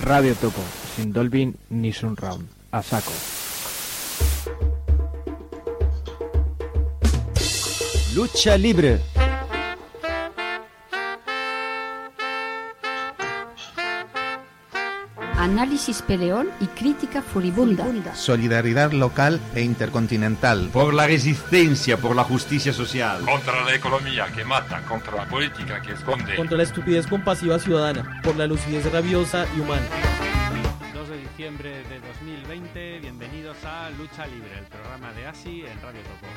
Radio Topo, sin Dolby ni Surround, a saco. Lucha libre. Análisis peleón y crítica furibunda. Solidaridad local e intercontinental. Por la resistencia, por la justicia social. Contra la economía que mata, contra la política que esconde. Contra la estupidez compasiva ciudadana, por la lucidez rabiosa y humana. 2 de diciembre de 2020, bienvenidos a Lucha Libre, el programa de ASI en Radio Topo.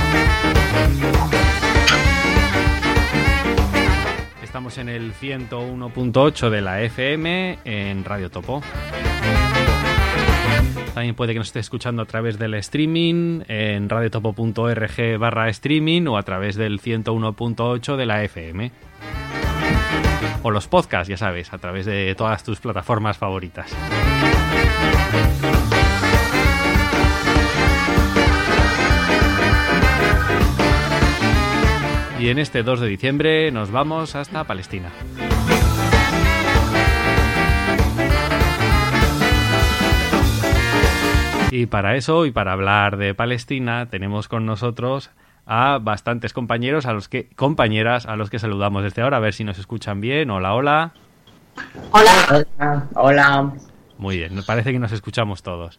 Estamos en el 101.8 de la FM en Radio Topo. También puede que nos esté escuchando a través del streaming en radiotopo.org/streaming o a través del 101.8 de la FM. O los podcasts, ya sabes, a través de todas tus plataformas favoritas. Y en este 2 de diciembre nos vamos hasta Palestina. Y para eso, y para hablar de Palestina, tenemos con nosotros a bastantes compañeras a los que saludamos desde ahora, a ver si nos escuchan bien. Hola, hola. Hola. Hola. Muy bien, me parece que nos escuchamos todos.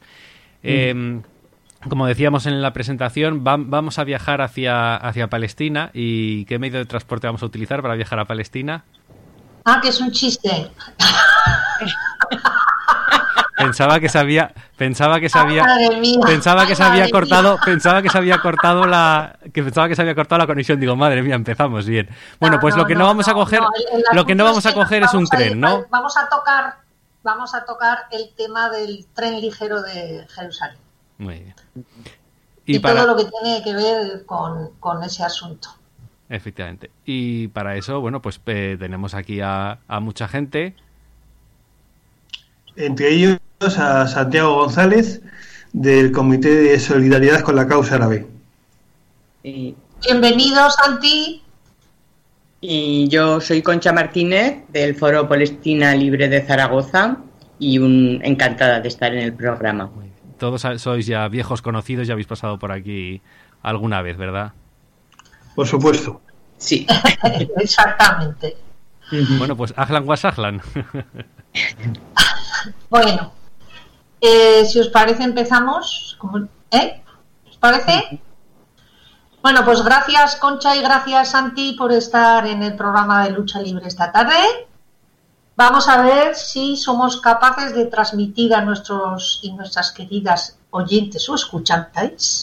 Como decíamos en la presentación, vamos a viajar hacia Palestina. ¿Y qué medio de transporte vamos a utilizar para viajar a Palestina? Que es un chiste. Pensaba que se había cortado la conexión. Digo, madre mía, empezamos bien. Bueno, pues lo que no vamos a coger es un tren, ¿no? Vamos a tocar el tema del tren ligero de Jerusalén. Muy bien. Y todo lo que tiene que ver con ese asunto. Efectivamente. Y para eso, bueno, pues tenemos aquí a mucha gente. Entre ellos a Santiago González, del Comité de Solidaridad con la Causa Árabe. Bienvenido, Santi. Y yo soy Concha Martínez, del Foro Palestina Libre de Zaragoza, y encantada de estar en el programa. Todos sois ya viejos conocidos, ya habéis pasado por aquí alguna vez, ¿verdad? Por supuesto. Sí. Exactamente. Bueno, pues Ahlan wa sahlan. Bueno, si os parece empezamos. ¿Os parece? Bueno, pues gracias Concha y gracias Santi por estar en el programa de Lucha Libre esta tarde. Vamos a ver si somos capaces de transmitir a nuestros y nuestras queridas oyentes o escuchantes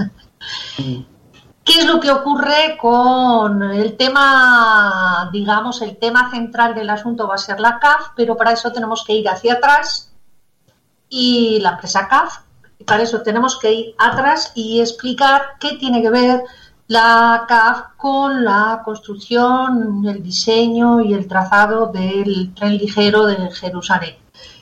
qué es lo que ocurre con el tema, digamos, el tema central del asunto va a ser la CAF, pero para eso tenemos que ir hacia atrás y la empresa CAF, y para eso tenemos que ir atrás y explicar qué tiene que ver la CAF con la construcción, el diseño y el trazado del tren ligero de Jerusalén.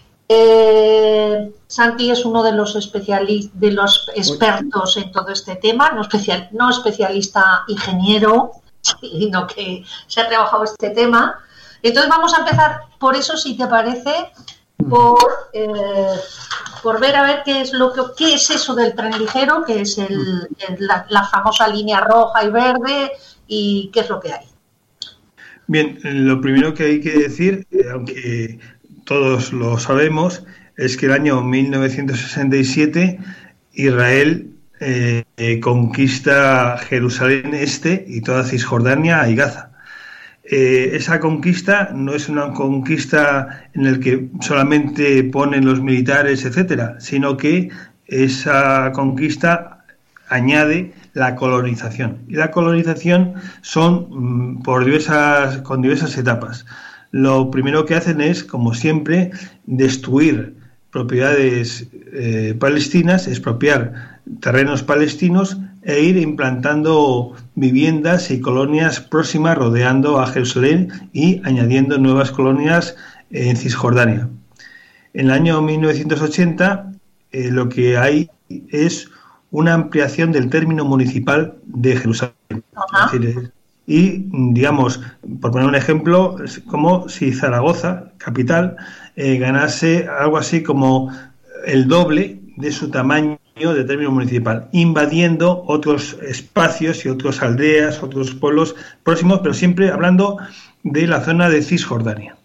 Santi es uno de los expertos en todo este tema, no especialista ingeniero, sino que se ha trabajado este tema. Entonces vamos a empezar por eso, si te parece, por ver a ver qué es eso del tren ligero, que es la famosa línea roja y verde, y qué es lo que hay. Bien, lo primero que hay que decir, aunque todos lo sabemos, es que el año 1967 Israel conquista Jerusalén Este y toda Cisjordania y Gaza. Esa conquista no es una conquista en la que solamente ponen los militares, etcétera, sino que esa conquista añade la colonización. Y la colonización son con diversas etapas. Lo primero que hacen es, como siempre, destruir propiedades palestinas, expropiar terrenos palestinos e ir implantando viviendas y colonias próximas rodeando a Jerusalén y añadiendo nuevas colonias en Cisjordania. En el año 1980 lo que hay es una ampliación del término municipal de Jerusalén. Es decir, y, digamos, por poner un ejemplo, es como si Zaragoza, capital, ganase algo así como el doble de su tamaño de término municipal, invadiendo otros espacios y otras aldeas, otros pueblos próximos, pero siempre hablando de la zona de Cisjordania.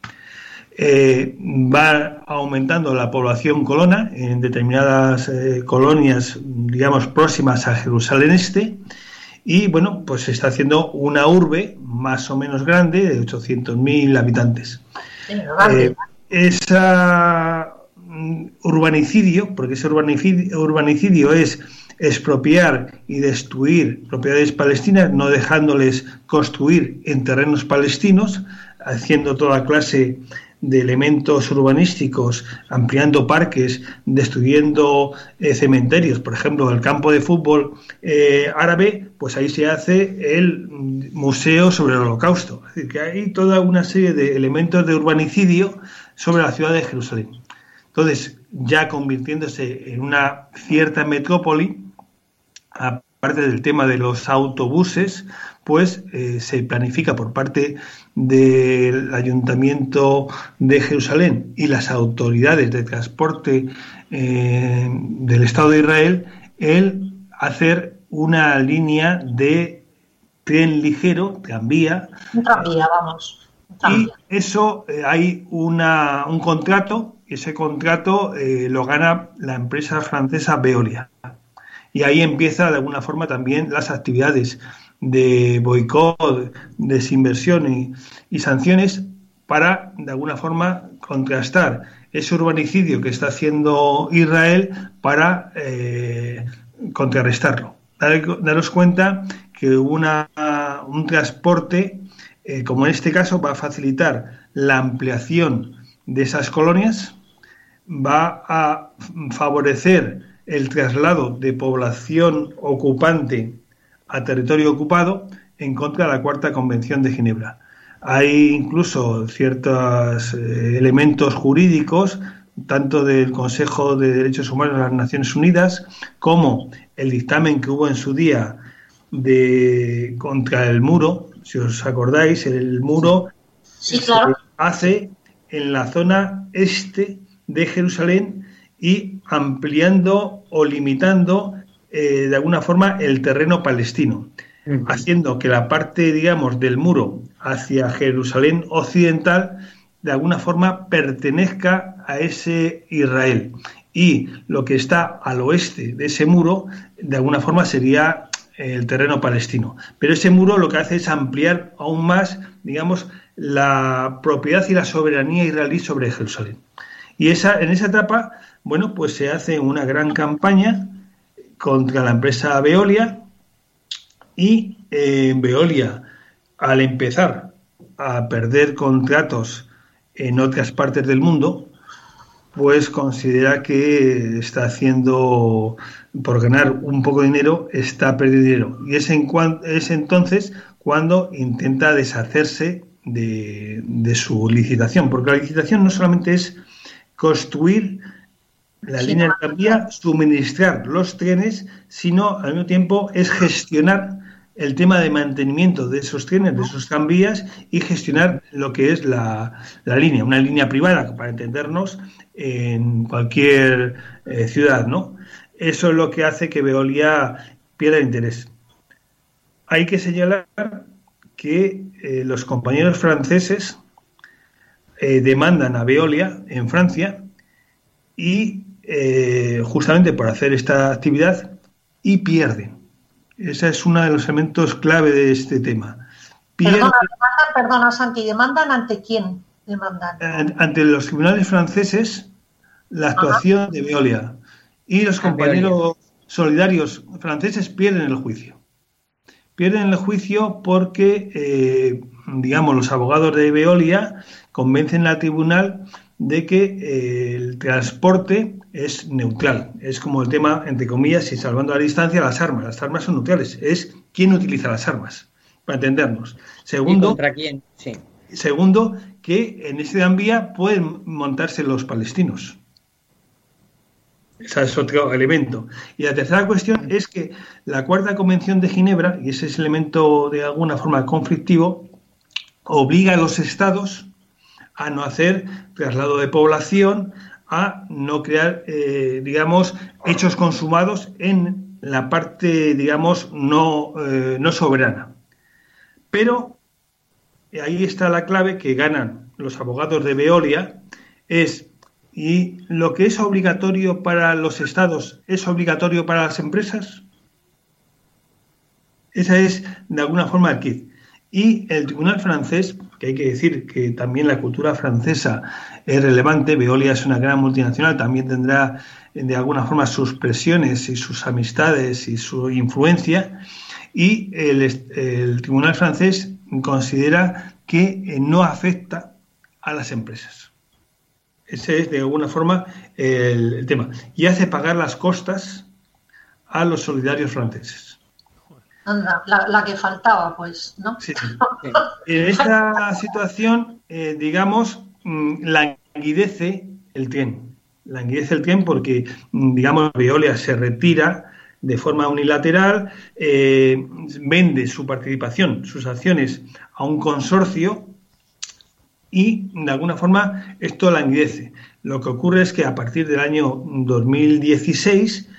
Va aumentando la población colona en determinadas colonias, digamos, próximas a Jerusalén Este, y bueno, pues se está haciendo una urbe más o menos grande de 800.000 habitantes. Esa urbanicidio, porque ese urbanicidio es expropiar y destruir propiedades palestinas, no dejándoles construir en terrenos palestinos, haciendo toda clase de elementos urbanísticos, ampliando parques, destruyendo cementerios. Por ejemplo, el campo de fútbol árabe, pues ahí se hace el museo sobre el Holocausto. Es decir, que hay toda una serie de elementos de urbanicidio sobre la ciudad de Jerusalén. Entonces, ya convirtiéndose en una cierta metrópoli, aparte del tema de los autobuses, pues se planifica por parte del Ayuntamiento de Jerusalén y las autoridades de transporte del Estado de Israel el hacer una línea de tren ligero, tranvía. Un tranvía, vamos. Y eso hay un contrato, y ese contrato lo gana la empresa francesa Veolia. Y ahí empieza de alguna forma también las actividades de boicot, desinversión y sanciones para de alguna forma contrastar ese urbanicidio que está haciendo Israel para contrarrestarlo. Daros cuenta que un transporte como en este caso va a facilitar la ampliación de esas colonias, va a favorecer el traslado de población ocupante a territorio ocupado en contra de la Cuarta Convención de Ginebra. Hay incluso ciertos elementos jurídicos, tanto del Consejo de Derechos Humanos de las Naciones Unidas, como el dictamen que hubo en su día contra el muro. Si os acordáis, el muro sí, claro, se hace en la zona este de Jerusalén y ampliando o limitando de alguna forma el terreno palestino, haciendo que la parte, digamos, del muro hacia Jerusalén occidental de alguna forma pertenezca a ese Israel, y lo que está al oeste de ese muro de alguna forma sería el terreno palestino. Pero ese muro lo que hace es ampliar aún más, digamos, la propiedad y la soberanía israelí sobre Jerusalén. Y en esa etapa, bueno, pues se hace una gran campaña contra la empresa Veolia, y Veolia, al empezar a perder contratos en otras partes del mundo, pues considera que está haciendo, por ganar un poco de dinero, está perdiendo dinero. Y es entonces cuando intenta deshacerse de su licitación, porque la licitación no solamente es construir la línea de tranvía, suministrar los trenes, sino al mismo tiempo es gestionar el tema de mantenimiento de esos trenes, de esos tranvías, y gestionar lo que es la línea, una línea privada, para entendernos, en cualquier ciudad, ¿no? Eso es lo que hace que Veolia pierda interés. Hay que señalar que los compañeros franceses demandan a Veolia en Francia, y justamente por hacer esta actividad, y pierden. Ese es uno de los elementos clave de este tema. Perdona, Santi, ¿demandan ante quién? Ante los tribunales franceses la actuación de Veolia, y los compañeros solidarios franceses pierden el juicio. Pierden el juicio porque, digamos, los abogados de Veolia convencen al tribunal de que el transporte es neutral. Es como el tema, entre comillas, y salvando la distancia, las armas. Las armas son neutrales. Es quién utiliza las armas, para entendernos. Segundo, ¿y contra quién? Sí. Segundo, que en ese tranvía pueden montarse los palestinos. Ese es otro elemento. Y la tercera cuestión es que la Cuarta Convención de Ginebra, y ese es el elemento de alguna forma conflictivo, obliga a los estados a no hacer traslado de población, a no crear, hechos consumados en la parte, no soberana. Pero ahí está la clave que ganan los abogados de Veolia, ¿y lo que es obligatorio para los estados es obligatorio para las empresas? Esa es, de alguna forma, el kit. Y el tribunal francés, que hay que decir que también la cultura francesa es relevante, Veolia es una gran multinacional, también tendrá de alguna forma sus presiones y sus amistades y su influencia, y el tribunal francés considera que no afecta a las empresas. Ese es de alguna forma el tema. Y hace pagar las costas a los solidarios franceses. Anda, la que faltaba, pues, ¿no? Sí. En esta situación, languidece el tren. Languidece el tren porque, Veolia se retira de forma unilateral, vende su participación, sus acciones a un consorcio y, de alguna forma, esto languidece. Lo que ocurre es que a partir del año 2016,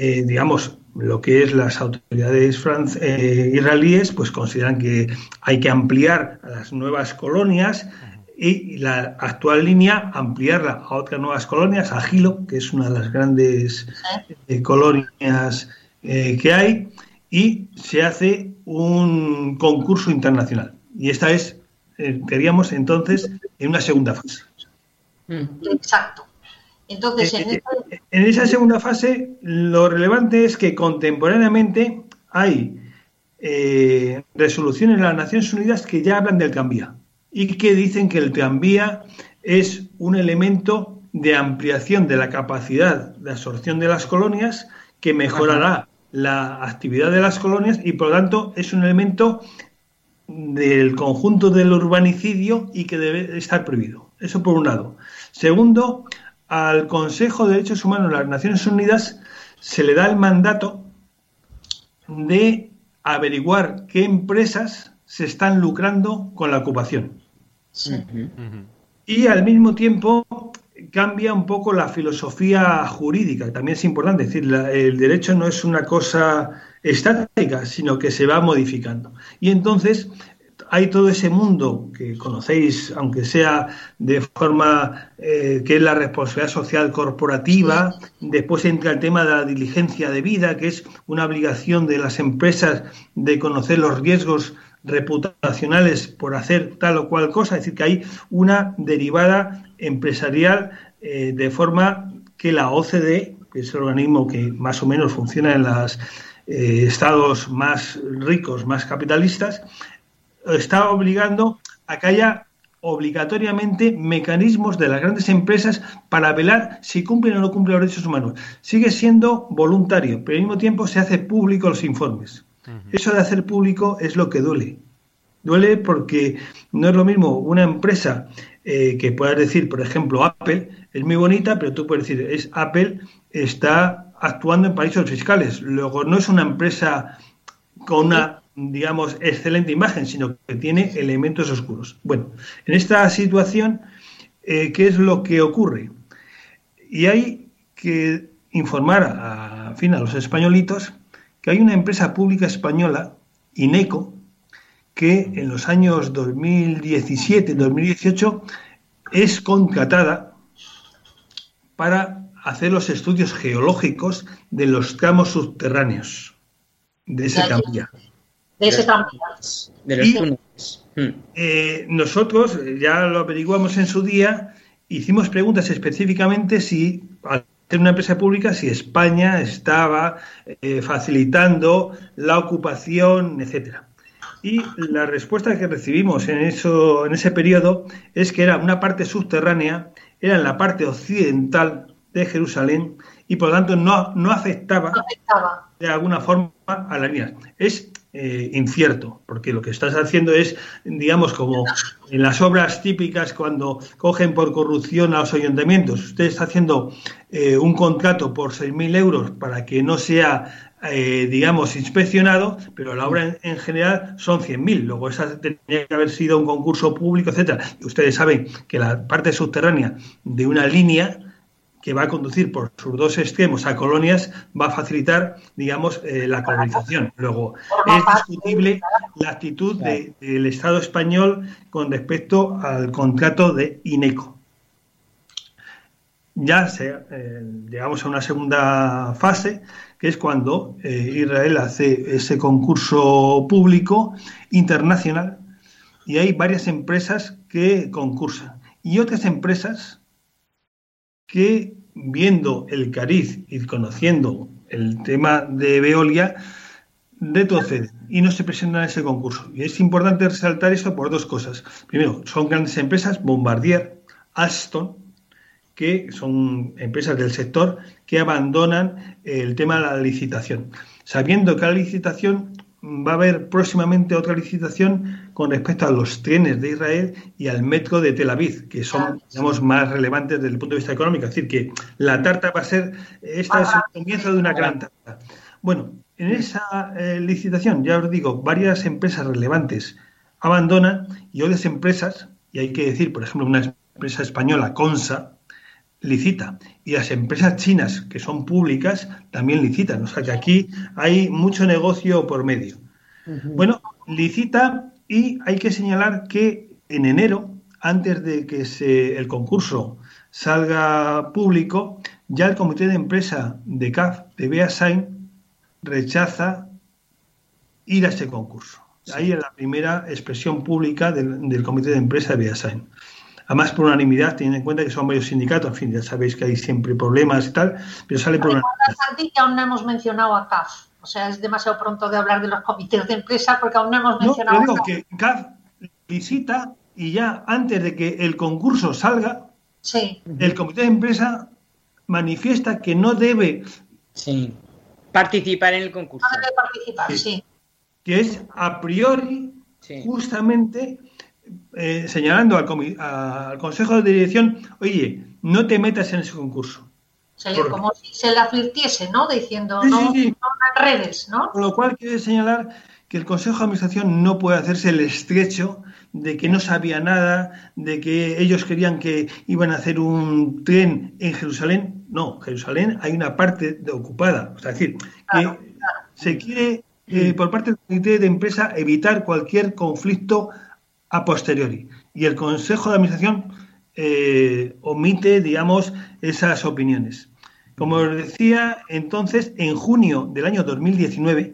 lo que es las autoridades israelíes, pues consideran que hay que ampliar a las nuevas colonias y la actual línea ampliarla a otras nuevas colonias, a Gilo, que es una de las grandes colonias que hay, y se hace un concurso internacional. Y esta es, queríamos entonces, en una segunda fase. Exacto. Entonces, en esa segunda fase, lo relevante es que contemporáneamente hay resoluciones de las Naciones Unidas que ya hablan del tranvía y que dicen que el tranvía es un elemento de ampliación de la capacidad de absorción de las colonias que mejorará la actividad de las colonias y, por lo tanto, es un elemento del conjunto del urbanicidio y que debe estar prohibido. Eso por un lado. Segundo, al Consejo de Derechos Humanos de las Naciones Unidas se le da el mandato de averiguar qué empresas se están lucrando con la ocupación. Sí. Y al mismo tiempo cambia un poco la filosofía jurídica, que también es importante. Es decir, el derecho no es una cosa estática, sino que se va modificando. Y entonces hay todo ese mundo que conocéis, aunque sea de forma que es la responsabilidad social corporativa. Después entra el tema de la diligencia debida, que es una obligación de las empresas de conocer los riesgos reputacionales por hacer tal o cual cosa. Es decir, que hay una derivada empresarial de forma que la OCDE, que es el organismo que más o menos funciona en los estados más ricos, más capitalistas, está obligando a que haya obligatoriamente mecanismos de las grandes empresas para velar si cumplen o no cumplen los derechos humanos. Sigue siendo voluntario, pero al mismo tiempo se hace público los informes. Eso de hacer público es lo que duele. Duele porque no es lo mismo una empresa que puedas decir, por ejemplo, Apple, es muy bonita, pero tú puedes decir, Apple está actuando en paraísos fiscales. Luego no es una empresa con una excelente imagen, sino que tiene elementos oscuros. Bueno, en esta situación, ¿qué es lo que ocurre? Y hay que informar a los españolitos que hay una empresa pública española, INECO, que en los años 2017-2018 es contratada para hacer los estudios geológicos de los tramos subterráneos de ese tranvía. De ese tranvía. De los túneles. Nosotros ya lo averiguamos en su día, hicimos preguntas específicamente si, al ser una empresa pública, si España estaba facilitando la ocupación, etcétera. Y la respuesta que recibimos en ese periodo es que era una parte subterránea, era en la parte occidental de Jerusalén y por lo tanto no afectaba de alguna forma a las líneas. Es incierto, porque lo que estás haciendo es, como en las obras típicas cuando cogen por corrupción a los ayuntamientos. Usted está haciendo un contrato por 6.000 euros para que no sea digamos, inspeccionado, pero la obra en general son 100.000. Luego esa tenía que haber sido un concurso público, etcétera. Y ustedes saben que la parte subterránea de una línea que va a conducir por sus dos extremos a colonias va a facilitar, digamos, la colonización. Luego, es discutible la actitud del Estado español con respecto al contrato de INECO. Ya llegamos a una segunda fase, que es cuando Israel hace ese concurso público internacional y hay varias empresas que concursan y otras empresas que, viendo el cariz y conociendo el tema de Veolia, retroceden y no se presentan a ese concurso. Y es importante resaltar esto por dos cosas. Primero, son grandes empresas, Bombardier, Alstom, que son empresas del sector que abandonan el tema de la licitación, sabiendo que la licitación va a haber próximamente otra licitación con respecto a los trenes de Israel y al metro de Tel Aviv, que son, digamos, más relevantes desde el punto de vista económico. Es decir, que la tarta va a ser, esta es el comienzo de una gran tarta. Bueno, en esa licitación, ya os digo, varias empresas relevantes abandonan y otras empresas, y hay que decir, por ejemplo, una empresa española, Consa, licita, y las empresas chinas que son públicas también licitan, o sea que aquí hay mucho negocio por medio. Bueno, licita, y hay que señalar que en enero, antes de que el concurso salga público, ya el comité de empresa de CAF, de Beasain, rechaza ir a ese concurso. Sí. Ahí es la primera expresión pública del comité de empresa de Beasain. Además, por unanimidad, teniendo en cuenta que son varios sindicatos, en fin, ya sabéis que hay siempre problemas y tal, pero sale por unanimidad. Santi, que aún no hemos mencionado a CAF. O sea, es demasiado pronto de hablar de los comités de empresa porque aún no hemos mencionado a CAF. No, que CAF licita y ya antes de que el concurso salga, sí, el comité de empresa manifiesta que no debe participar en el concurso. No debe participar, sí. Que es a priori, justamente, señalando al Consejo de Dirección, oye, no te metas en ese concurso. Como si se le advirtiese, ¿no? Diciendo, no redes, ¿no? Con lo cual quiere señalar que el Consejo de Administración no puede hacerse el estrecho de que no sabía nada, de que ellos querían que iban a hacer un tren en Jerusalén. No, Jerusalén hay una parte ocupada. O sea, es decir, que se quiere, por parte del comité de empresa, evitar cualquier conflicto a posteriori. Y el Consejo de Administración omite, digamos, esas opiniones. Como os decía, entonces, en junio del año 2019,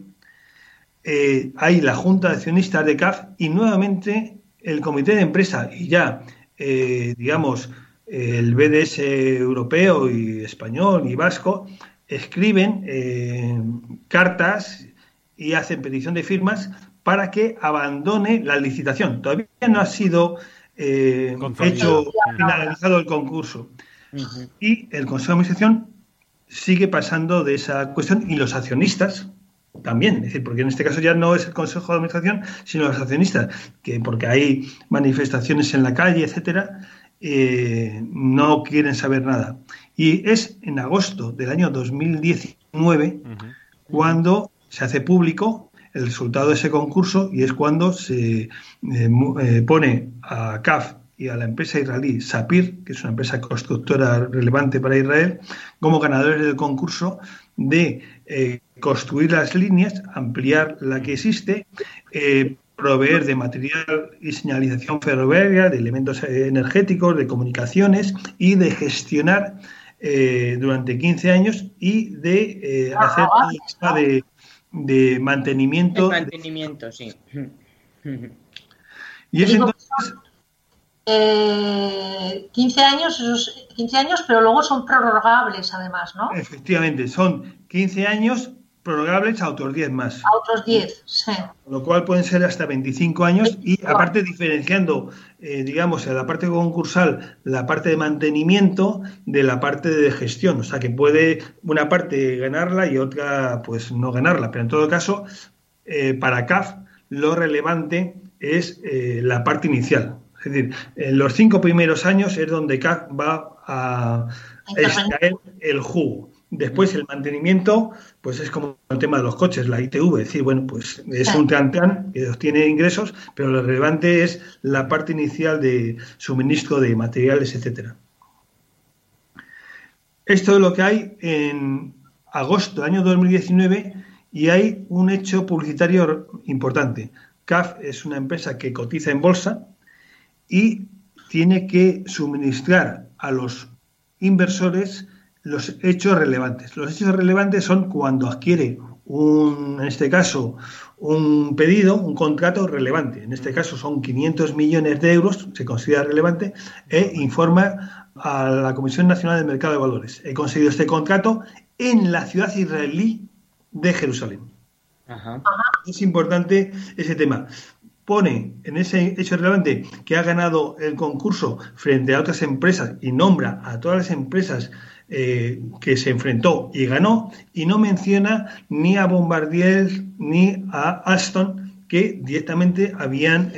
hay la Junta de Accionistas de CAF y nuevamente el Comité de Empresa y ya, digamos, el BDS europeo y español y vasco escriben cartas y hacen petición de firmas para que abandone la licitación. Todavía no ha sido finalizado el concurso. Uh-huh. Y el Consejo de Administración sigue pasando de esa cuestión y los accionistas también, es decir, porque en este caso ya no es el Consejo de Administración, sino los accionistas, que porque hay manifestaciones en la calle, etcétera, no quieren saber nada. Y es en agosto del año 2019 cuando se hace público el resultado de ese concurso y es cuando se pone a CAF y a la empresa israelí Sapir, que es una empresa constructora relevante para Israel, como ganadores del concurso de construir las líneas, ampliar la que existe, proveer de material y señalización ferroviaria, de elementos energéticos, de comunicaciones y de gestionar durante 15 años y de hacer una lista de mantenimiento. El mantenimiento, sí. Y es entonces... 15 años, pero luego son prorrogables además, ¿no? Efectivamente, son 15 años prorrogables a otros 10 más. A otros 10, sí. Con lo cual pueden ser hasta 25 años y aparte diferenciando, digamos, en la parte concursal, la parte de mantenimiento de la parte de gestión. O sea, que puede una parte ganarla y otra pues no ganarla. Pero en todo caso, para CAF lo relevante es la parte inicial. Es decir, en los 5 primeros años es donde CAF va a extraer el jugo. Después el mantenimiento, pues es como el tema de los coches, la ITV, es decir, bueno, pues es un plan que obtiene ingresos, pero lo relevante es la parte inicial de suministro de materiales, etcétera. Esto es lo que hay en agosto del año 2019 y hay un hecho publicitario importante. CAF es una empresa que cotiza en bolsa y tiene que suministrar a los inversores los hechos relevantes. Los hechos relevantes son cuando adquiere en este caso, un pedido, un contrato relevante. En este caso son 500 millones de euros, se considera relevante, e informa a la Comisión Nacional del Mercado de Valores. He conseguido este contrato en la ciudad israelí de Jerusalén. Ajá. Es importante ese tema. Pone en ese hecho relevante que ha ganado el concurso frente a otras empresas y nombra a todas las empresas que se enfrentó y ganó, y no menciona ni a Bombardier ni a Alstom, que directamente habían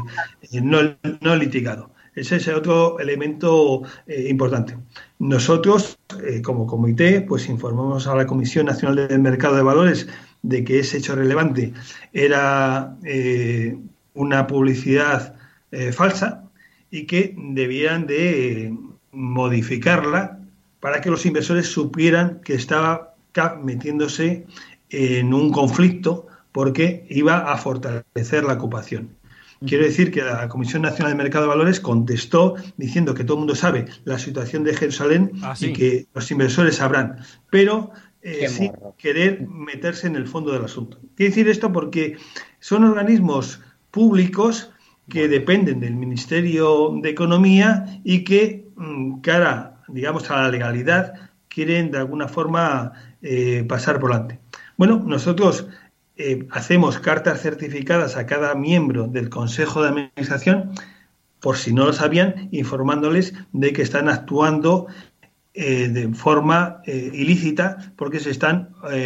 no litigado. Ese es otro elemento importante. Nosotros, como comité, pues informamos a la Comisión Nacional del Mercado de Valores de que ese hecho relevante era una publicidad falsa y que debían de modificarla para que los inversores supieran que estaba metiéndose en un conflicto porque iba a fortalecer la ocupación. Quiero decir que la Comisión Nacional del Mercado de Valores contestó diciendo que todo el mundo sabe la situación de Jerusalén y que los inversores sabrán, pero sin querer meterse en el fondo del asunto. Quiero decir esto porque son organismos públicos que dependen del Ministerio de Economía y que, digamos, a la legalidad, quieren de alguna forma pasar por delante. Bueno, nosotros hacemos cartas certificadas a cada miembro del Consejo de Administración, por si no lo sabían, informándoles de que están actuando de forma ilícita porque se están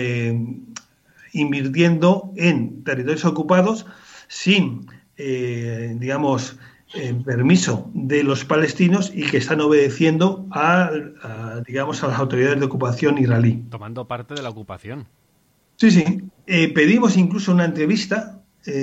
invirtiendo en territorios ocupados sin, permiso de los palestinos y que están obedeciendo a las autoridades de ocupación israelí. Tomando parte de la ocupación. Sí. Pedimos incluso una entrevista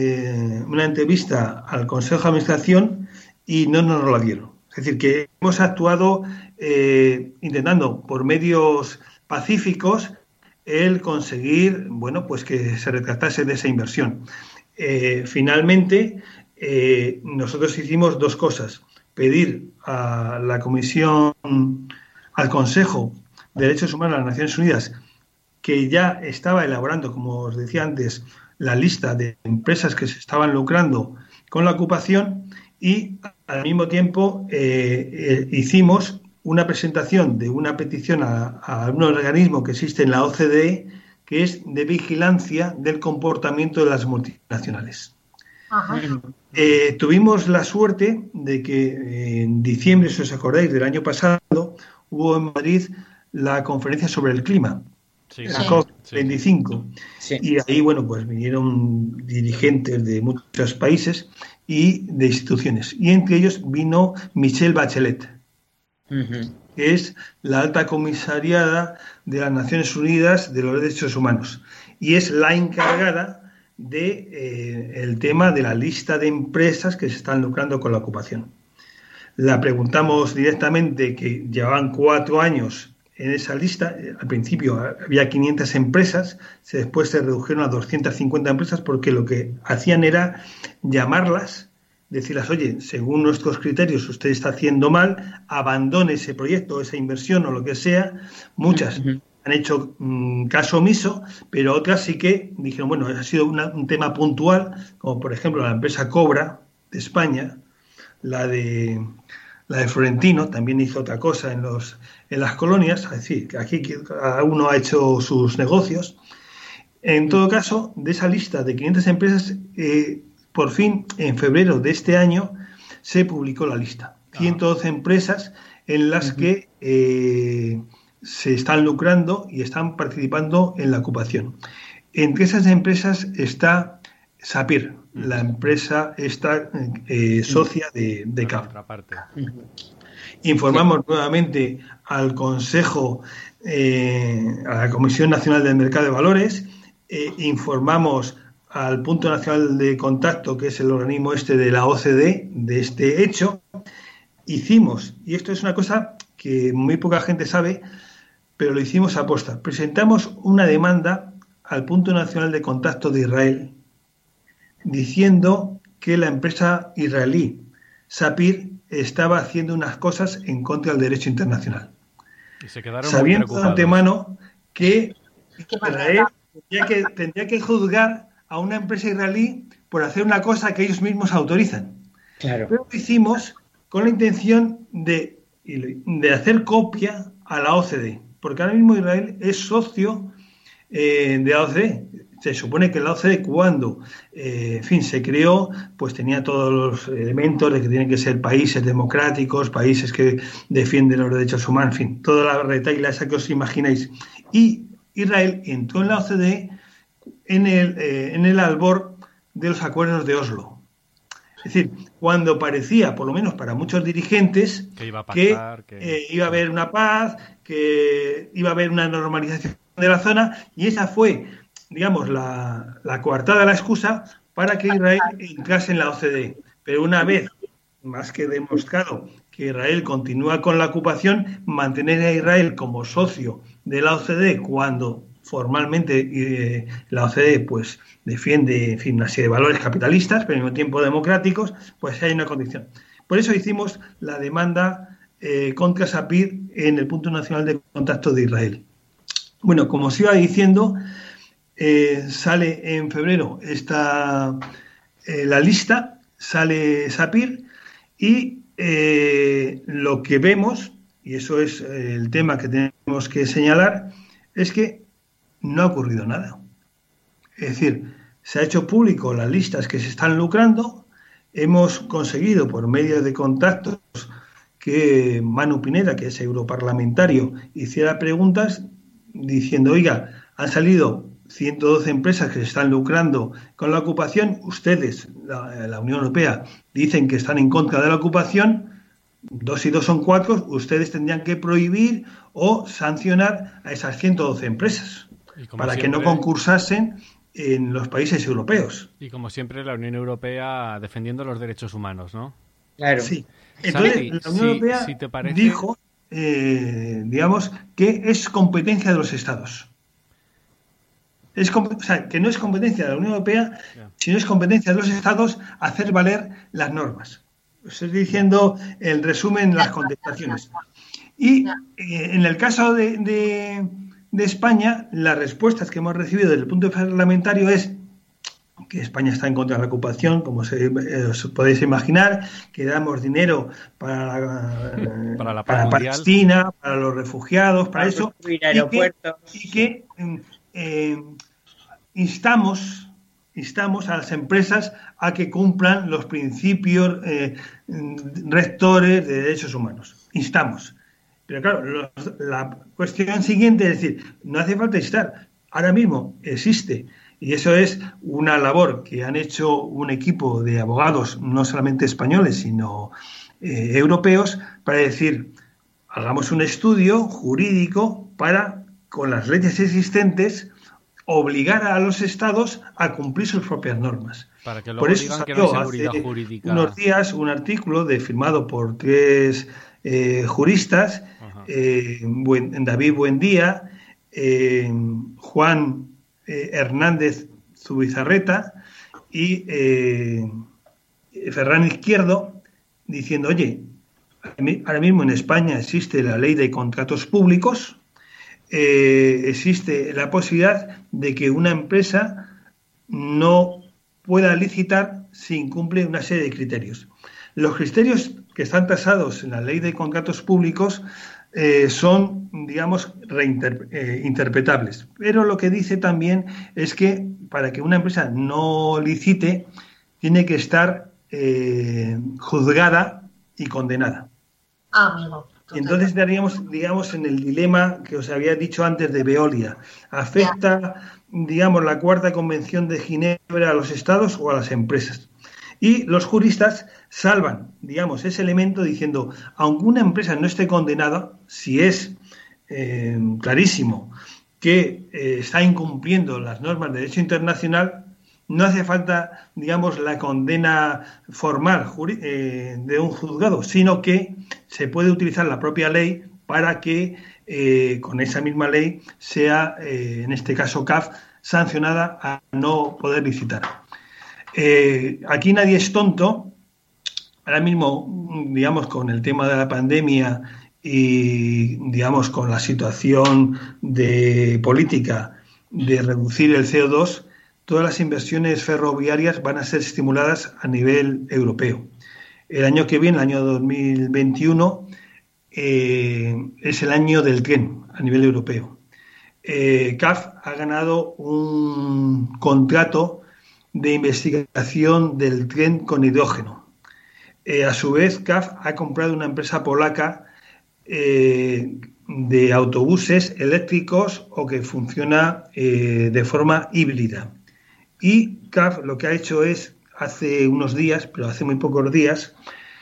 al Consejo de Administración y no nos la dieron. Es decir, que hemos actuado intentando por medios pacíficos el conseguir, pues que se retractase de esa inversión. Finalmente, nosotros hicimos dos cosas. Pedir a la Comisión, al Consejo de Derechos Humanos de las Naciones Unidas, que ya estaba elaborando, como os decía antes, la lista de empresas que se estaban lucrando con la ocupación, y al mismo tiempo hicimos una presentación de una petición a un organismo que existe en la OCDE, que es de vigilancia del comportamiento de las multinacionales. Ajá. Tuvimos la suerte de que en diciembre, si os acordáis, del año pasado, hubo en Madrid la conferencia sobre el clima, la COP25. Sí. Y ahí, pues vinieron dirigentes de muchos países y de instituciones. Y entre ellos vino Michelle Bachelet, que es la alta comisariada de las Naciones Unidas de los Derechos Humanos. Y es la encargada de el tema de la lista de empresas que se están lucrando con la ocupación. La preguntamos directamente, que llevaban 4 años en esa lista. Al principio había 500 empresas, después se redujeron a 250 empresas porque lo que hacían era llamarlas, decirles: oye, según nuestros criterios usted está haciendo mal, abandone ese proyecto, esa inversión o lo que sea. Muchas han hecho caso omiso, pero otras sí que dijeron, ha sido un tema puntual, como por ejemplo la empresa Cobra de España, la de Florentino también hizo otra cosa en las colonias. Es decir, que aquí cada uno ha hecho sus negocios. En todo caso, de esa lista de 500 empresas, por fin, en febrero de este año, se publicó la lista. 112 empresas en las que se están lucrando y están participando en la ocupación. Entre esas empresas está Sapir, la empresa esta socia de CAF. Informamos nuevamente al Consejo, a la Comisión Nacional del Mercado de Valores, informamos al Punto Nacional de Contacto, que es el organismo de la OCDE, de este hecho. Hicimos, y esto es una cosa que muy poca gente sabe, pero lo hicimos a posta. Presentamos una demanda al Punto Nacional de Contacto de Israel diciendo que la empresa israelí Sapir estaba haciendo unas cosas en contra del derecho internacional. Y se quedaron sabiendo de antemano que Israel tendría que juzgar a una empresa israelí por hacer una cosa que ellos mismos autorizan. Claro. Pero lo hicimos con la intención de hacer copia a la OCDE, porque ahora mismo Israel es socio de la OCDE. Se supone que la OCDE, cuando se creó, pues tenía todos los elementos de que tienen que ser países democráticos, países que defienden los derechos humanos, en fin, toda la retaila esa que os imagináis. Y Israel entró en la OCDE en el albor de los acuerdos de Oslo. Es decir, cuando parecía, por lo menos para muchos dirigentes, que iba a pasar, que iba a haber una paz, que iba a haber una normalización de la zona, y esa fue, digamos, la coartada, la excusa para que Israel entrase en la OCDE. Pero una vez más que demostrado que Israel continúa con la ocupación, mantener a Israel como socio de la OCDE cuando formalmente la OCDE pues defiende, en fin, una serie de valores capitalistas, pero al mismo tiempo democráticos, pues hay una condición. Por eso hicimos la demanda contra Sapir en el Punto Nacional de Contacto de Israel. Bueno, como os iba diciendo, sale en febrero la lista, sale Sapir, y lo que vemos, y eso es el tema que tenemos que señalar, es que no ha ocurrido nada. Es decir, se ha hecho público las listas que se están lucrando, hemos conseguido por medio de contactos que Manu Pineda, que es europarlamentario, hiciera preguntas diciendo, oiga, han salido 112 empresas que se están lucrando con la ocupación, ustedes, la Unión Europea, dicen que están en contra de la ocupación, 2 y 2 son 4, ustedes tendrían que prohibir o sancionar a esas 112 empresas para que no concursasen en los países europeos. Y como siempre, la Unión Europea defendiendo los derechos humanos, ¿no? Claro. Sí. Entonces, Santi, la Unión Europea si te parece, dijo, digamos, que es competencia de los Estados. O sea, que no es competencia de la Unión Europea, sino es competencia de los Estados hacer valer las normas. Estoy diciendo el resumen de las contestaciones. Y en el caso de España, las respuestas que hemos recibido desde el punto parlamentario es que España está en contra de la ocupación, como os podéis imaginar, que damos dinero para Palestina, para los refugiados, para eso, y que instamos a las empresas a que cumplan los principios rectores de derechos humanos. Instamos. Pero claro, la cuestión siguiente es decir, no hace falta instar. Ahora mismo existe, y eso es una labor que han hecho un equipo de abogados, no solamente españoles, sino europeos, para decir, hagamos un estudio jurídico para, con las leyes existentes, obligar a los estados a cumplir sus propias normas. Para que luego por eso digan que salió no hay seguridad hace jurídica. Unos días un artículo firmado por 3 juristas, David Buendía, Juan Hernández Zubizarreta y Ferran Izquierdo, diciendo, oye, ahora mismo en España existe la ley de contratos públicos, existe la posibilidad de que una empresa no pueda licitar si incumple una serie de criterios. Los criterios que están tasados en la ley de contratos públicos son, digamos, interpretables. Pero lo que dice también es que para que una empresa no licite, tiene que estar juzgada y condenada. Amigo. Y entonces estaríamos, digamos, en el dilema que os había dicho antes de Veolia. ¿Afecta, digamos, la Cuarta Convención de Ginebra a los estados o a las empresas? Y los juristas salvan, digamos, ese elemento diciendo, aunque una empresa no esté condenada, si es clarísimo que está incumpliendo las normas de derecho internacional, no hace falta, digamos, la condena formal de un juzgado, sino que se puede utilizar la propia ley para que con esa misma ley sea, en este caso CAF, sancionada a no poder licitar. Aquí nadie es tonto. Ahora mismo, digamos, con el tema de la pandemia y, digamos, con la situación de política de reducir el CO2, todas las inversiones ferroviarias van a ser estimuladas a nivel europeo. El año que viene, el año 2021, es el año del tren a nivel europeo. CAF ha ganado un contrato de investigación del tren con hidrógeno. A su vez, CAF ha comprado una empresa polaca de autobuses eléctricos o que funciona de forma híbrida. Y CAF lo que ha hecho es, hace unos días, pero hace muy pocos días,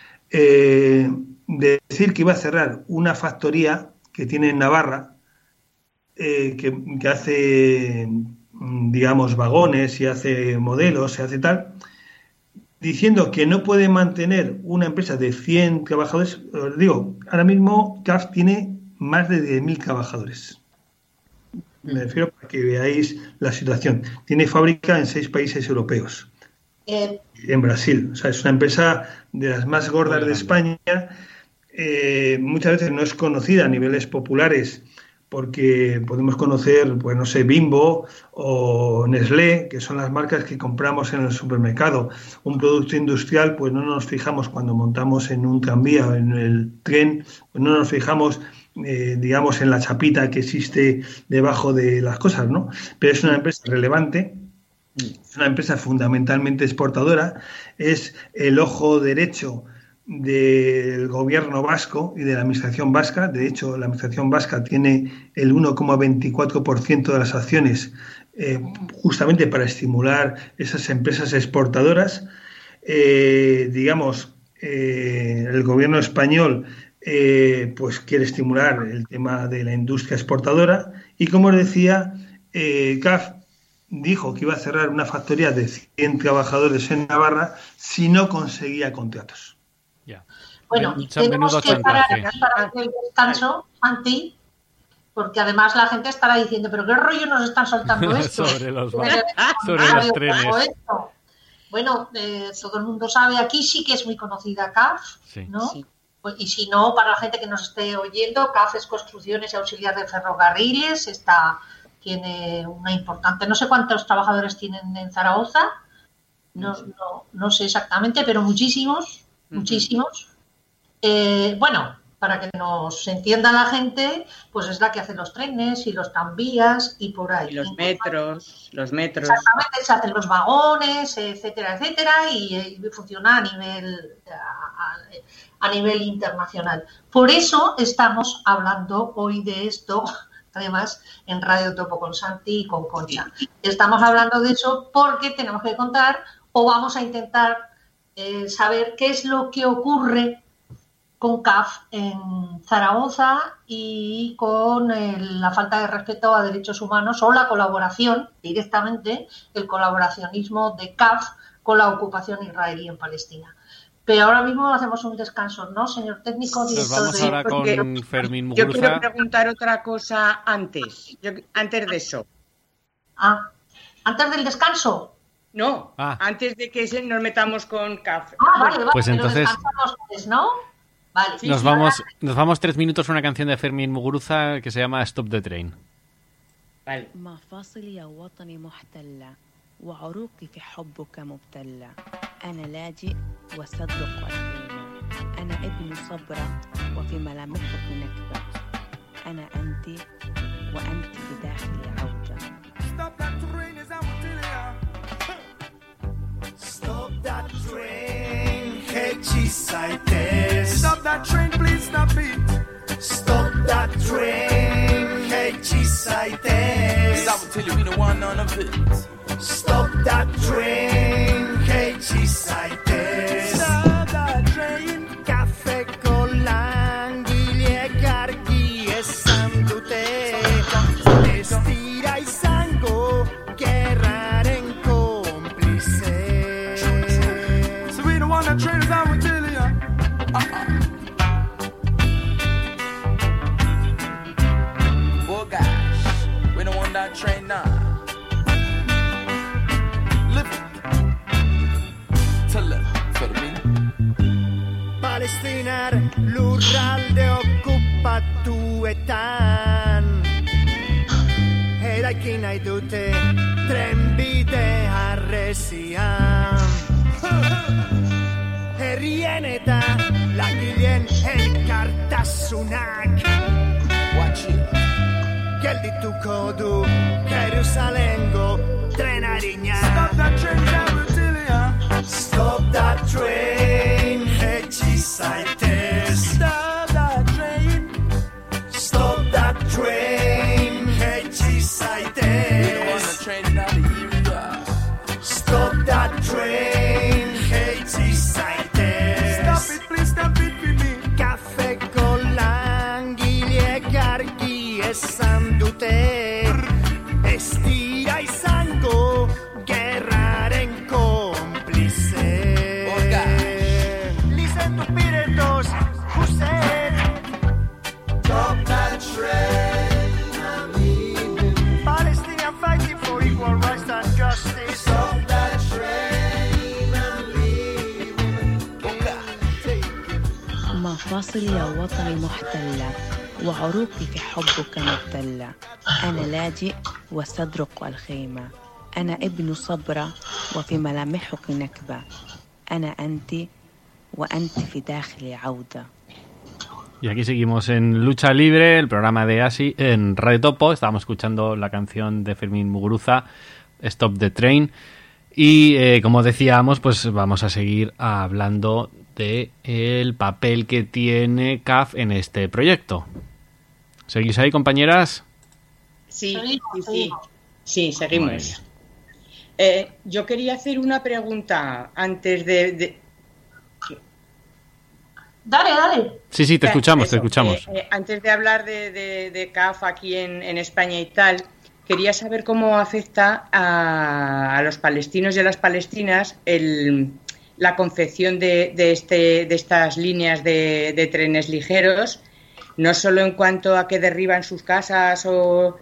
decir que iba a cerrar una factoría que tiene en Navarra, que hace, digamos, vagones y hace modelos y hace tal, diciendo que no puede mantener una empresa de 100 trabajadores. Os digo, ahora mismo CAF tiene más de 10.000 trabajadores. Me refiero para que veáis la situación. Tiene fábrica en 6 países europeos. En Brasil. O sea, es una empresa de las más gordas de España. Muchas veces no es conocida a niveles populares porque podemos conocer, pues no sé, Bimbo o Nestlé, que son las marcas que compramos en el supermercado. Un producto industrial, pues no nos fijamos cuando montamos en un tranvía o en el tren, pues no nos fijamos, digamos, en la chapita que existe debajo de las cosas, ¿no? Pero es una empresa relevante, es una empresa fundamentalmente exportadora, es el ojo derecho del gobierno vasco y de la administración vasca. De hecho, la administración vasca tiene el 1,24% de las acciones justamente para estimular esas empresas exportadoras. Digamos, el gobierno español pues quiere estimular el tema de la industria exportadora y, como os decía, CAF dijo que iba a cerrar una factoría de 100 trabajadores en Navarra si no conseguía contratos. Bueno, tenemos que parar aquí para el descanso, Santi, porque además la gente estará diciendo, pero qué rollo nos están soltando esto. sobre los trenes. Bueno, todo el mundo sabe, aquí sí que es muy conocida CAF, sí, ¿no? Sí. Y si no, para la gente que nos esté oyendo, CAF es Construcciones y Auxiliar de Ferrocarriles, tiene una importante, no sé cuántos trabajadores tienen en Zaragoza, no sé exactamente, pero muchísimos. Bueno, para que nos entienda la gente, pues es la que hace los trenes y los tranvías y por ahí. Y los metros. Exactamente, se hacen los vagones, etcétera, y funciona a nivel internacional. Por eso estamos hablando hoy de esto, además en Radio Topo con Santi y con Concha. Estamos hablando de eso porque tenemos que contar o vamos a intentar saber qué es lo que ocurre con CAF en Zaragoza y con la falta de respeto a derechos humanos o la colaboración, directamente, el colaboracionismo de CAF con la ocupación israelí en Palestina. Pero ahora mismo hacemos un descanso, ¿no, señor técnico? Nos vamos ahora con Fermín Muguruza. Yo quiero preguntar otra cosa antes de eso. ¿Antes del descanso? No, antes de que nos metamos con CAF. Vale. Pues entonces, ¿no? Vale. Sí, nos vamos 3 minutos a una canción de Fermín Muguruza que se llama Stop the Train. Vale. وعروقي في حبك مبتلة أنا لاجئ وصدق وأخينا أنا ابن صبرة وفي ملامحك نكبة أنا أنت وأنت بداخلي عودة Stop that train is out Stop that train Hey Chisaites Stop that train please stop it Stop that train Hey Chisaites I will tell you we don't want none of it Stop that train, hey, Chisaites. Estira izango gerraren konplize. So we don't want to train us out with Delia. Oh gosh, we don't want that train now. Palestinar lurralde okupatuetan eraiki nahi dute trenbide harresian. Herrien eta langileen elkartasunak geldituko du Jerusalengo trenarina. Stop that train, Jabrutilia. Stop that train, Hechizaites. Stop that train. Stop that train, Hechizaites. We don't want to train down the area. Stop that train, Hechizaites. Stop it, please stop it for me. Kafeko langile gargi esan dute. Estira izango gerraren konplize. Listen to Piretos, who said, stop that train, I'm leaving. Palestinian fighting for equal rights and justice. Stop that train, I'm leaving. مفاصلي يا وطني محتلة وعروقي في حبك مبتلة. أنا لاجئ وستدرق الخيمة. أنا ابن صبرة وفي ملامحك نكبة. أنا أنت وأنت في داخلي عودة. Y aquí seguimos en Lucha Libre, el programa de ASI en Radio Topo. Estábamos escuchando la canción de Fermín Muguruza, Stop the Train. Y como decíamos, pues vamos a seguir hablando de el papel que tiene CAF en este proyecto. ¿Seguís ahí, compañeras? Sí, seguimos. Yo quería hacer una pregunta antes de... Dale. Sí, te escuchamos. Antes de hablar de CAF aquí en España y tal, quería saber cómo afecta a los palestinos y a las palestinas la confección de estas líneas de trenes ligeros, no solo en cuanto a que derriban sus casas o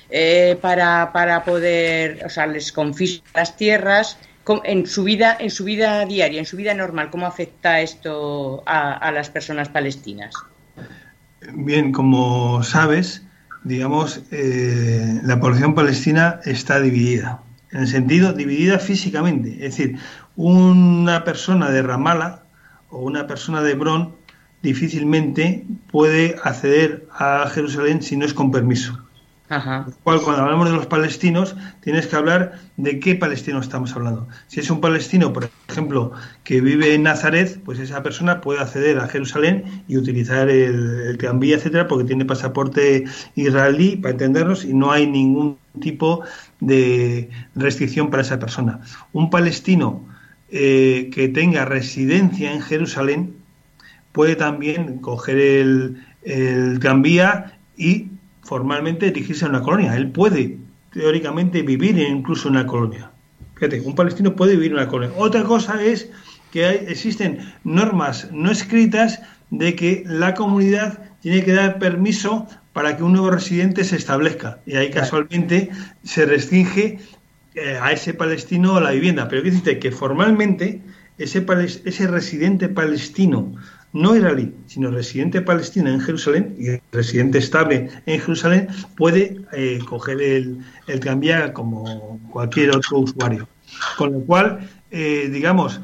para poder, o sea, les confiscan las tierras, en su vida diaria, en su vida normal, ¿cómo afecta esto a las personas palestinas? Bien, como sabes, digamos, la población palestina está dividida, en el sentido dividida físicamente, es decir, una persona de Ramallah o una persona de Hebrón difícilmente puede acceder a Jerusalén si no es con permiso. Ajá. Cuando hablamos de los palestinos, tienes que hablar de qué palestino estamos hablando. Si es un palestino, por ejemplo, que vive en Nazaret, pues esa persona puede acceder a Jerusalén y utilizar el tranvía, etcétera, porque tiene pasaporte israelí, para entendernos, y no hay ningún tipo de restricción para esa persona. Un palestino que tenga residencia en Jerusalén puede también coger el tranvía y formalmente dirigirse a una colonia. Él puede, teóricamente, vivir incluso en una colonia. Fíjate, un palestino puede vivir en una colonia. Otra cosa es que existen normas no escritas de que la comunidad tiene que dar permiso para que un nuevo residente se establezca. Y ahí casualmente se restringe a ese palestino la vivienda. Pero dice que formalmente ese residente palestino, no israelí, sino residente palestino en Jerusalén y residente estable en Jerusalén, puede coger el tranvía como cualquier otro usuario. Con lo cual, digamos,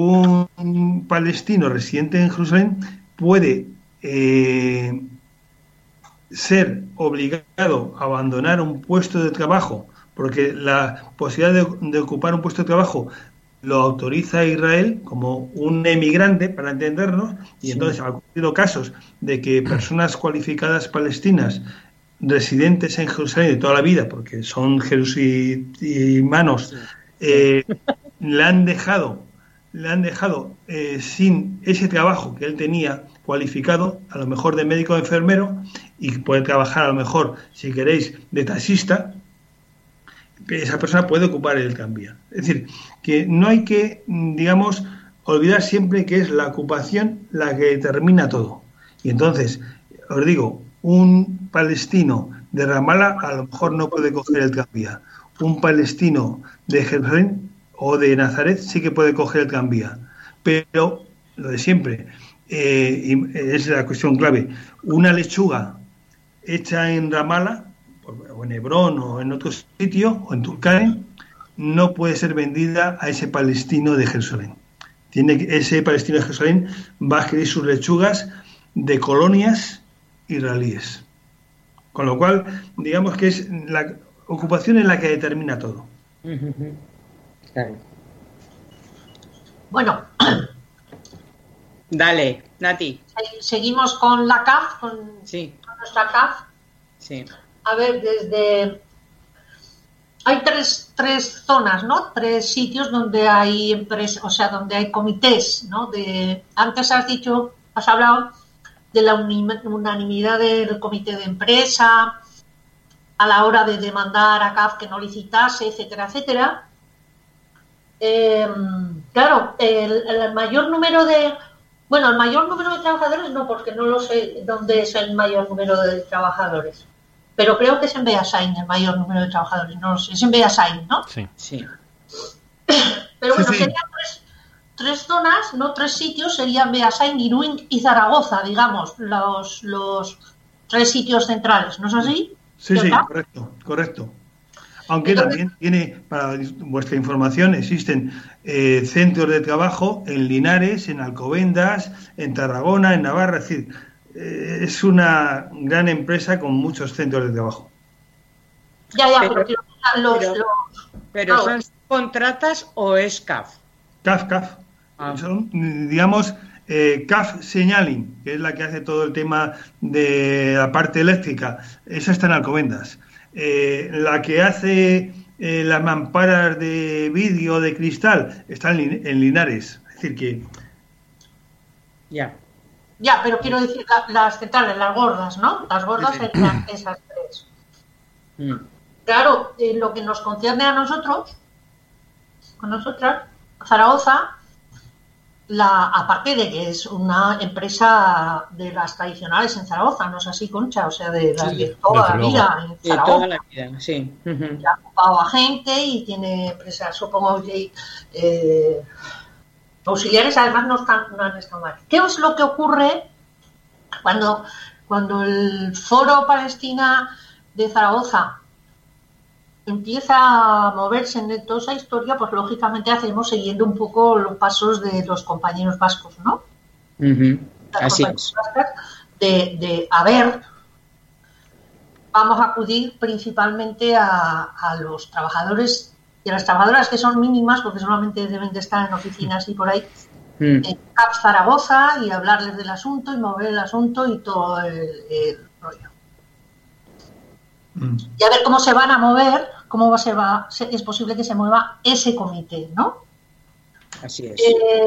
un palestino residente en Jerusalén puede ser obligado a abandonar un puesto de trabajo, porque la posibilidad de ocupar un puesto de trabajo lo autoriza Israel como un emigrante, para entendernos, y entonces ha ocurrido casos de que personas cualificadas palestinas residentes en Jerusalén de toda la vida, porque son jerusalemanos, le han dejado sin ese trabajo que él tenía cualificado, a lo mejor de médico o enfermero, y puede trabajar a lo mejor, si queréis, de taxista, esa persona puede ocupar el tranvía. Es decir, que no hay que, digamos, olvidar siempre que es la ocupación la que determina todo. Y entonces, os digo, un palestino de Ramallah a lo mejor no puede coger el tranvía. Un palestino de Jerusalén o de Nazaret sí que puede coger el tranvía. Pero, lo de siempre, y es la cuestión clave, una lechuga hecha en Ramallah, o en Hebrón, o en otro sitio, o en Tulkarem, no puede ser vendida a ese palestino de Jerusalén. Ese palestino de Jerusalén va a adquirir sus lechugas de colonias israelíes. Con lo cual, digamos que es la ocupación en la que determina todo. Claro. Bueno. Dale, Nati. Seguimos con la CAF, con nuestra CAF. Sí. A ver, hay tres zonas, ¿no? 3 sitios donde hay empresas, o sea, donde hay comités, ¿no? Antes has hablado de la unanimidad del comité de empresa a la hora de demandar a CAF que no licitase, etcétera, etcétera. Claro, el mayor número de trabajadores no, porque no lo sé dónde es el mayor número de trabajadores. Pero creo que es en Beasain el mayor número de trabajadores, no lo sé, es en Beasain, ¿no? Sí. Pero bueno, serían tres zonas, no 3 sitios, serían Beasain, Irún y Zaragoza, digamos, los 3 sitios centrales, ¿no es así? Sí, correcto. Aunque también tiene, para vuestra información, existen centros de trabajo en Linares, en Alcobendas, en Tarragona, en Navarra, es decir, es una gran empresa con muchos centros de trabajo. Pero ¿son contratas o es CAF? CAF. Son, digamos, CAF Signaling, que es la que hace todo el tema de la parte eléctrica. Esa está en Alcobendas. La que hace las mamparas de vidrio, de cristal, está en Linares. Es decir que... Ya, pero quiero decir las centrales, las gordas, ¿no? Las gordas serían esas 3. Claro, lo que nos concierne a nosotras, Zaragoza, aparte de que es una empresa de las tradicionales en Zaragoza, ¿no es así, Concha? O sea, de las de toda la vida en Zaragoza. De toda la vida, sí. Ha ocupado a gente y tiene empresas, supongo que... auxiliares además no han estado mal. ¿Qué es lo que ocurre cuando el Foro Palestina de Zaragoza empieza a moverse en toda esa historia? Pues lógicamente hacemos siguiendo un poco los pasos de los compañeros vascos, ¿no? Así es. A ver, vamos a acudir principalmente a los trabajadores y a las trabajadoras, que son mínimas porque solamente deben de estar en oficinas y por ahí, en CAP Zaragoza, y hablarles del asunto y mover el asunto y todo el rollo. Y a ver cómo se van a mover, es posible que se mueva ese comité, ¿no? Así es.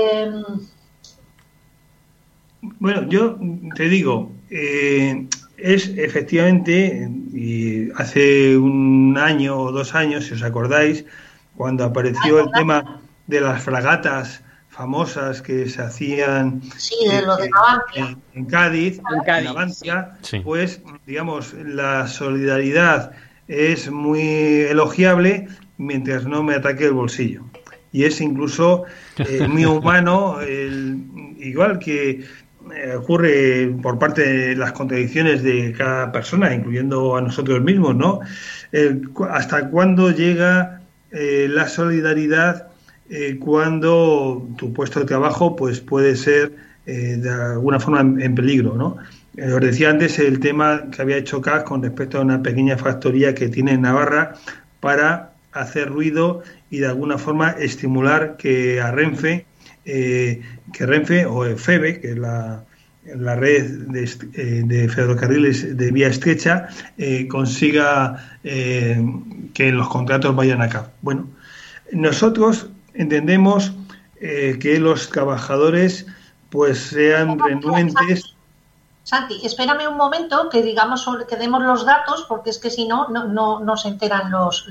Bueno, yo te digo, es efectivamente, y hace 1 año o 2 años, si os acordáis, cuando apareció el tema de las fragatas famosas que se hacían en Cádiz, en Navantia, pues, digamos, la solidaridad es muy elogiable mientras no me ataque el bolsillo. Y es incluso muy humano, igual que ocurre por parte de las contradicciones de cada persona, incluyendo a nosotros mismos, ¿no? ¿Hasta cuándo llega la solidaridad cuando tu puesto de trabajo pues puede ser de alguna forma en peligro, ¿no? Os decía antes el tema que había hecho CAF con respecto a una pequeña factoría que tiene en Navarra para hacer ruido y de alguna forma estimular que a Renfe, o FEBE, que es la red de ferrocarriles de vía estrecha, consiga que los contratos vayan a CAF. Bueno, nosotros entendemos que los trabajadores pues sean renuentes Santi, espérame un momento que digamos que demos los datos, porque es que si no se enteran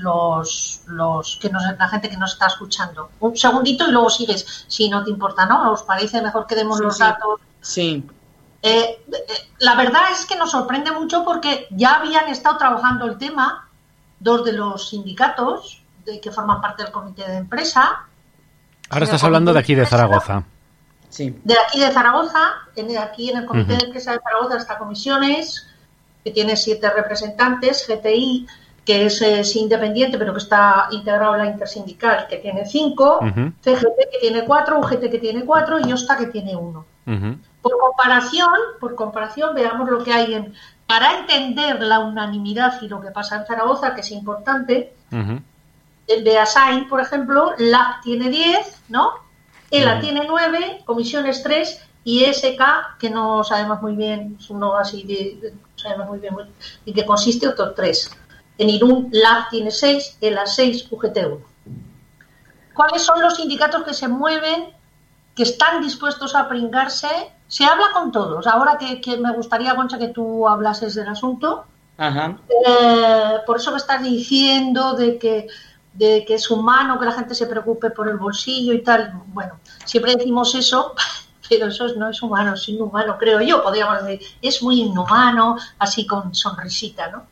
la gente que nos está escuchando. Un segundito y luego sigues, si no te importa, ¿no? ¿Os parece mejor que demos los datos? Sí. La verdad es que nos sorprende mucho porque ya habían estado trabajando el tema 2 de los sindicatos que forman parte del comité de empresa. Ahora estás hablando de aquí de Zaragoza. Sí. De aquí de Zaragoza, aquí en el comité de empresa de Zaragoza está Comisiones, que tiene 7 representantes, GTI, que es independiente pero que está integrado en la intersindical, que tiene 5, CGT que tiene 4, UGT que tiene 4 y OSTA que tiene 1. Por comparación, veamos lo que hay para entender la unanimidad y lo que pasa en Zaragoza, que es importante. En Beasain, por ejemplo, LAB tiene 10, ¿no? ELA tiene 9, Comisiones 3 y SK, que no sabemos muy bien, es uno así no sabemos muy bien y que consiste otros 3. En Irún, LAB tiene 6, ELA 6, UGT 1. ¿Cuáles son los sindicatos que se mueven, que están dispuestos a pringarse? Se habla con todos. Ahora que me gustaría, Concha, que tú hablases del asunto. Ajá. Por eso que estás diciendo de que es humano que la gente se preocupe por el bolsillo y tal. Bueno, siempre decimos eso, pero eso no es humano, es inhumano, creo yo. Podríamos decir, es muy inhumano, así con sonrisita, ¿no?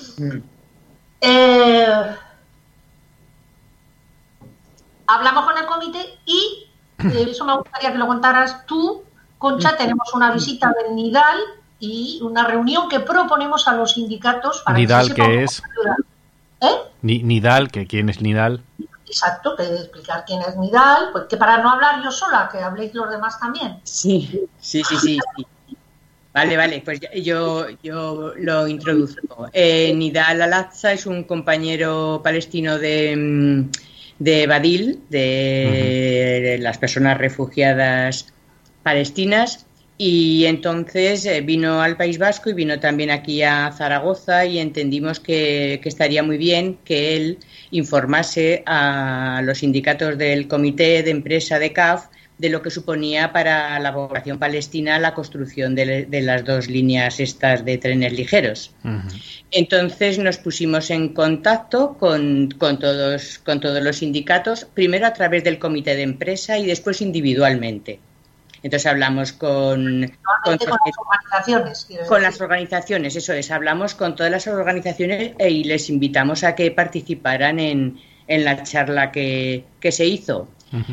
Hablamos con el comité y eso me gustaría que lo contaras tú, Concha. Tenemos una visita del NIDAL y una reunión que proponemos a los sindicatos para ¿NIDAL qué es? ¿Eh? ¿NIDAL? ¿Quién es NIDAL? Exacto, que explicar quién es NIDAL, pues que para no hablar yo sola, que habléis los demás también. Sí. Vale, pues yo lo introduzco. Nidal Al-Aqsa es un compañero palestino de Badil, de las personas refugiadas palestinas, y entonces vino al País Vasco y vino también aquí a Zaragoza y entendimos que estaría muy bien que él informase a los sindicatos del comité de empresa de CAF de lo que suponía para la población palestina la construcción de las 2 líneas estas de trenes ligeros. Entonces nos pusimos en contacto con todos los sindicatos, primero a través del comité de empresa y después individualmente. Entonces hablamos con las organizaciones. Con las organizaciones, eso es. Hablamos con todas las organizaciones y les invitamos a que participaran en la charla que se hizo.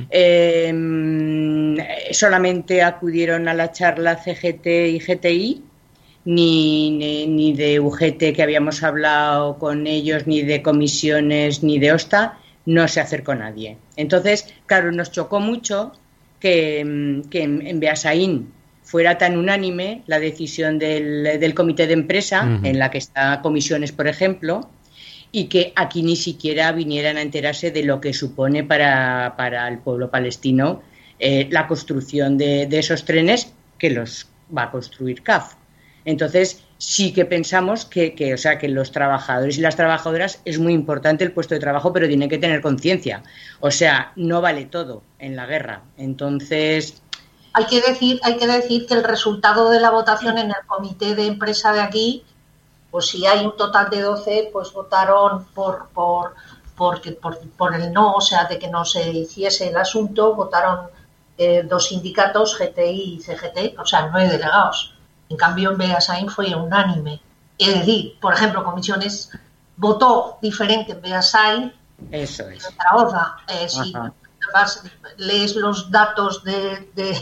Solamente acudieron a la charla CGT y GTI, ni de UGT, que habíamos hablado con ellos, ni de Comisiones, ni de OSTA, no se acercó nadie. Entonces, claro, nos chocó mucho que en Beasain fuera tan unánime la decisión del comité de empresa, en la que está Comisiones, por ejemplo, y que aquí ni siquiera vinieran a enterarse de lo que supone para el pueblo palestino la construcción de esos trenes que los va a construir CAF. Entonces sí que pensamos que los trabajadores y las trabajadoras es muy importante el puesto de trabajo, pero tienen que tener conciencia. O sea, no vale todo en la guerra. Entonces hay que decir que el resultado de la votación en el comité de empresa de aquí, pues si hay un total de 12, pues votaron por el no, o sea, de que no se hiciese el asunto, votaron 2 sindicatos, GTI y CGT, o sea, 9 delegados. En cambio, en Beasain fue unánime. Es decir, por ejemplo, Comisiones votó diferente en Beasain. Eso es. En Zaragoza. Si lees los datos de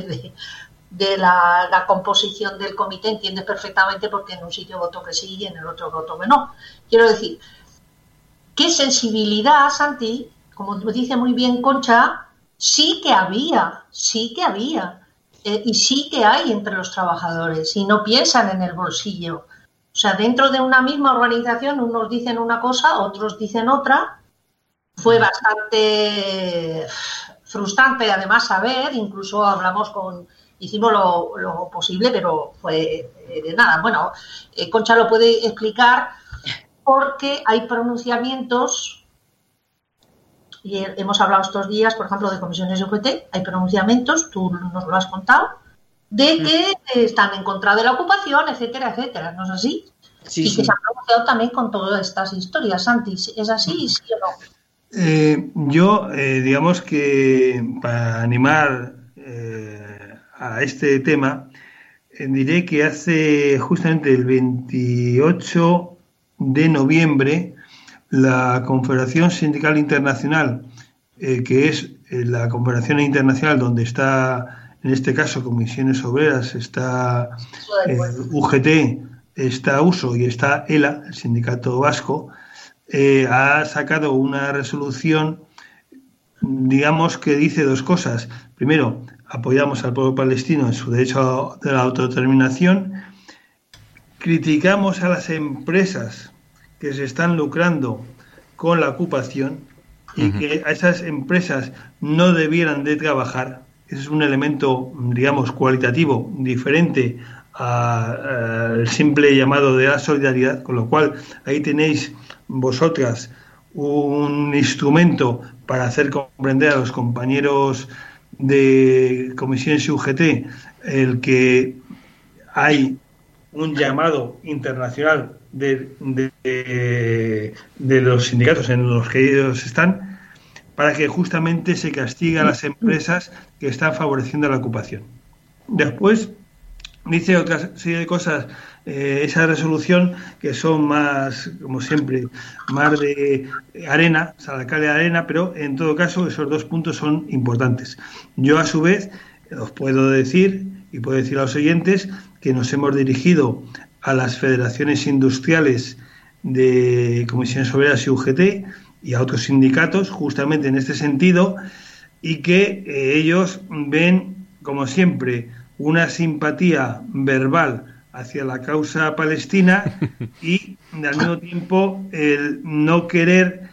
la composición del comité, entiendes perfectamente por qué en un sitio votó que sí y en el otro votó que no. Quiero decir, qué sensibilidad, Santi, como dice muy bien Concha, sí que había. Y sí que hay entre los trabajadores y no piensan en el bolsillo. O sea, dentro de una misma organización unos dicen una cosa, otros dicen otra. Fue bastante frustrante además saber, incluso hicimos lo posible, pero fue de nada. Bueno, Concha lo puede explicar porque hay pronunciamientos. Y hemos hablado estos días, por ejemplo, de Comisiones de UGT, hay pronunciamientos, tú nos lo has contado, de que están en contra de la ocupación, etcétera, etcétera. ¿No es así? Sí, y sí. que se han pronunciado también con todas estas historias, Santi. ¿Es así, sí o no? Yo, digamos que para animar a este tema, diré que hace justamente el 28 de noviembre la Confederación Sindical Internacional, que es la Confederación Internacional donde está, en este caso, Comisiones Obreras, está UGT, está USO y está ELA, el Sindicato Vasco, ha sacado una resolución, digamos, que dice dos cosas. Primero, apoyamos al pueblo palestino en su derecho de la autodeterminación, criticamos a las empresas que se están lucrando con la ocupación y que a esas empresas no debieran de trabajar. Ese es un elemento, digamos, cualitativo, diferente al simple llamado de la solidaridad, con lo cual ahí tenéis vosotras un instrumento para hacer comprender a los compañeros de comisiones UGT el que hay un llamado internacional de los sindicatos en los que ellos están, para que justamente se castigue a las empresas que están favoreciendo la ocupación. Después dice otra serie de cosas, esa resolución, que son más, como siempre, más de arena, salacal de arena, pero en todo caso esos dos puntos son importantes. Yo, a su vez, os puedo decir, y puedo decir a los oyentes, que nos hemos dirigido a las federaciones industriales de Comisiones Obreras y UGT y a otros sindicatos justamente en este sentido, y que ellos ven, como siempre, una simpatía verbal hacia la causa palestina y al mismo tiempo el no querer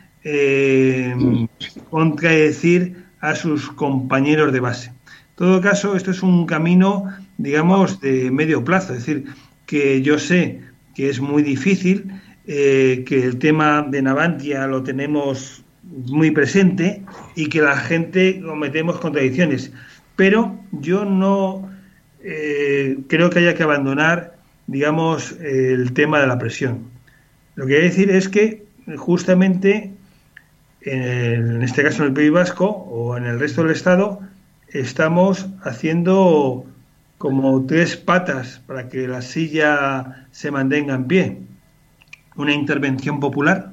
contradecir a sus compañeros de base. En todo caso, esto es un camino, digamos, de medio plazo, es decir, que yo sé que es muy difícil, que el tema de Navantia lo tenemos muy presente y que la gente cometemos contradicciones, pero yo no creo que haya que abandonar, digamos, el tema de la presión. Lo que quiero decir es que justamente en este caso en el País Vasco o en el resto del Estado estamos haciendo como tres patas para que la silla se mantenga en pie. Una intervención popular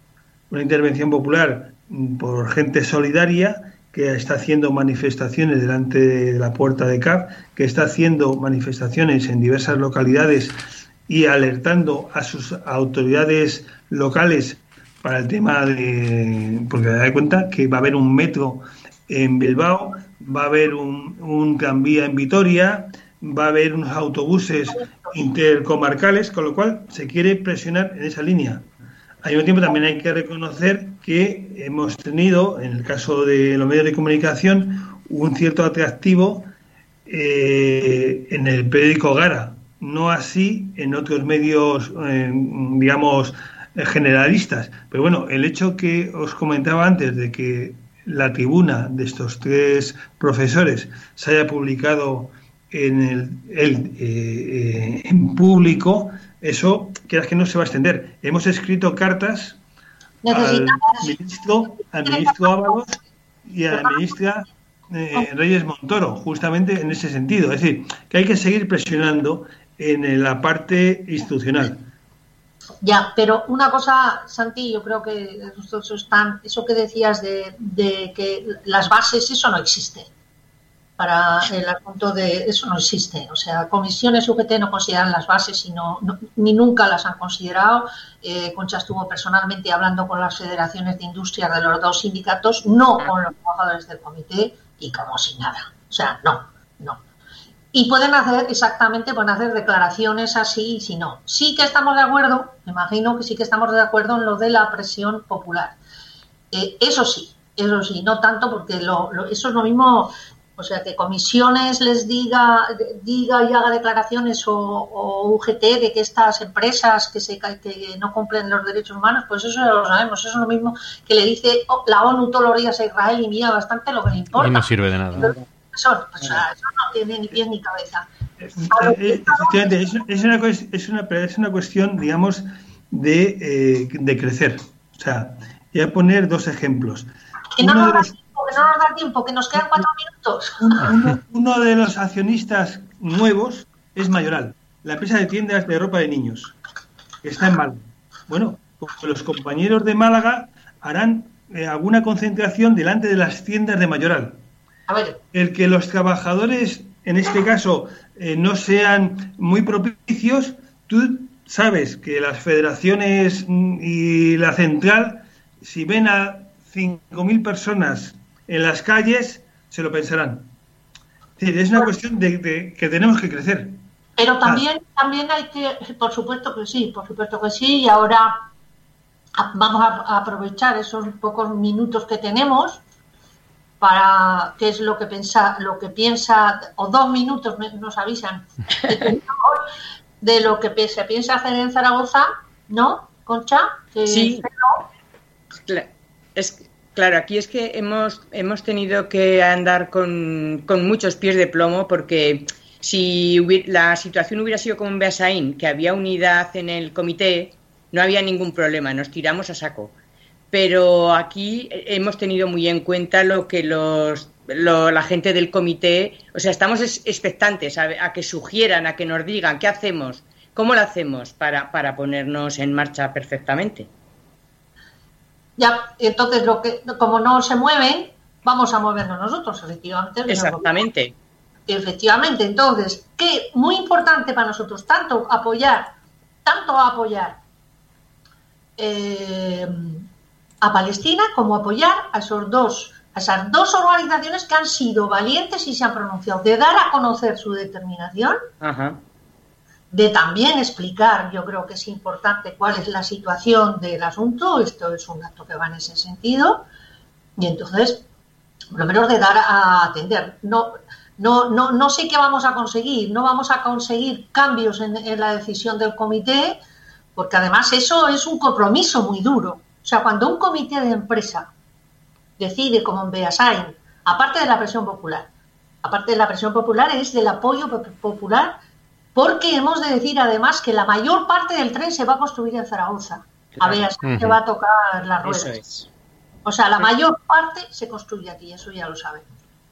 por gente solidaria que está haciendo manifestaciones delante de la puerta de CAF, que está haciendo manifestaciones en diversas localidades y alertando a sus autoridades locales para el tema de... porque da cuenta que va a haber un metro en Bilbao, va a haber un tranvía en Vitoria, va a haber unos autobuses intercomarcales, con lo cual se quiere presionar en esa línea. Al mismo tiempo también hay que reconocer que hemos tenido, en el caso de los medios de comunicación, un cierto atractivo en el periódico Gara, no así en otros medios, digamos, generalistas. Pero bueno, el hecho que os comentaba antes de que la tribuna de estos tres profesores se haya publicado en público, eso, quieras que no, se va a extender. Hemos escrito cartas al ministro Ábalos y a la ministra Reyes Montoro, justamente en ese sentido. Es decir, que hay que seguir presionando en la parte institucional. Ya, pero una cosa, Santi, yo creo que eso que decías de que las bases, eso no existe. Para el asunto de eso no existe. O sea, comisiones UGT no consideran las bases y ni nunca las han considerado. Concha estuvo personalmente hablando con las federaciones de industria de los dos sindicatos, no con los trabajadores del comité, y como si nada. O sea, no. Y pueden hacer declaraciones así y si no. Sí que estamos de acuerdo, me imagino que sí que estamos de acuerdo en lo de la presión popular. Eso sí, no tanto porque eso es lo mismo. O sea, que comisiones les diga y haga declaraciones o UGT de que estas empresas que no cumplen los derechos humanos, pues eso ya lo sabemos. Eso es lo mismo que le dice la ONU todos los días a Israel y mira bastante lo que le importa. Y no sirve de nada. profesor. O sea, eso no tiene ni pies ni cabeza. Efectivamente, es una cuestión, digamos, de crecer. O sea, voy a poner 2 ejemplos. Que no nos da tiempo, que nos quedan 4 minutos. Uno de los accionistas nuevos es Mayoral, la empresa de tiendas de ropa de niños, que está en Málaga. Bueno, pues los compañeros de Málaga harán alguna concentración delante de las tiendas de Mayoral. A ver. El que los trabajadores, en este caso, no sean muy propicios, tú sabes que las federaciones y la central, si ven a 5.000 personas en las calles, se lo pensarán. Es decir, es una cuestión de que tenemos que crecer. Pero también hay que, por supuesto que sí, y ahora vamos a aprovechar esos pocos minutos que tenemos para qué es lo que piensa, o 2 minutos nos avisan de lo que se piensa hacer en Zaragoza, ¿no, Concha? Sí. Claro, aquí es que hemos tenido que andar con muchos pies de plomo, porque si la situación hubiera sido como en Beasain, que había unidad en el comité, no había ningún problema, nos tiramos a saco. Pero aquí hemos tenido muy en cuenta lo que la gente del comité, o sea, estamos expectantes a que sugieran, a que nos digan qué hacemos, cómo lo hacemos para ponernos en marcha perfectamente. Ya, entonces como no se mueven, vamos a movernos nosotros, efectivamente. Exactamente. Efectivamente, entonces, que muy importante para nosotros, tanto apoyar a Palestina como apoyar a esas dos organizaciones que han sido valientes y se han pronunciado, de dar a conocer su determinación. Ajá. De también explicar, yo creo que es importante, cuál es la situación del asunto. Esto es un acto que va en ese sentido, y entonces, por lo menos de dar a atender. No sé qué vamos a conseguir, no vamos a conseguir cambios en la decisión del comité, porque además eso es un compromiso muy duro. O sea, cuando un comité de empresa decide, como en Beasain, aparte de la presión popular es del apoyo popular, porque hemos de decir además que la mayor parte del tren se va a construir en Zaragoza. A Beasain se va a tocar las ruedas. Eso es. O sea, la mayor parte se construye aquí, eso ya lo saben.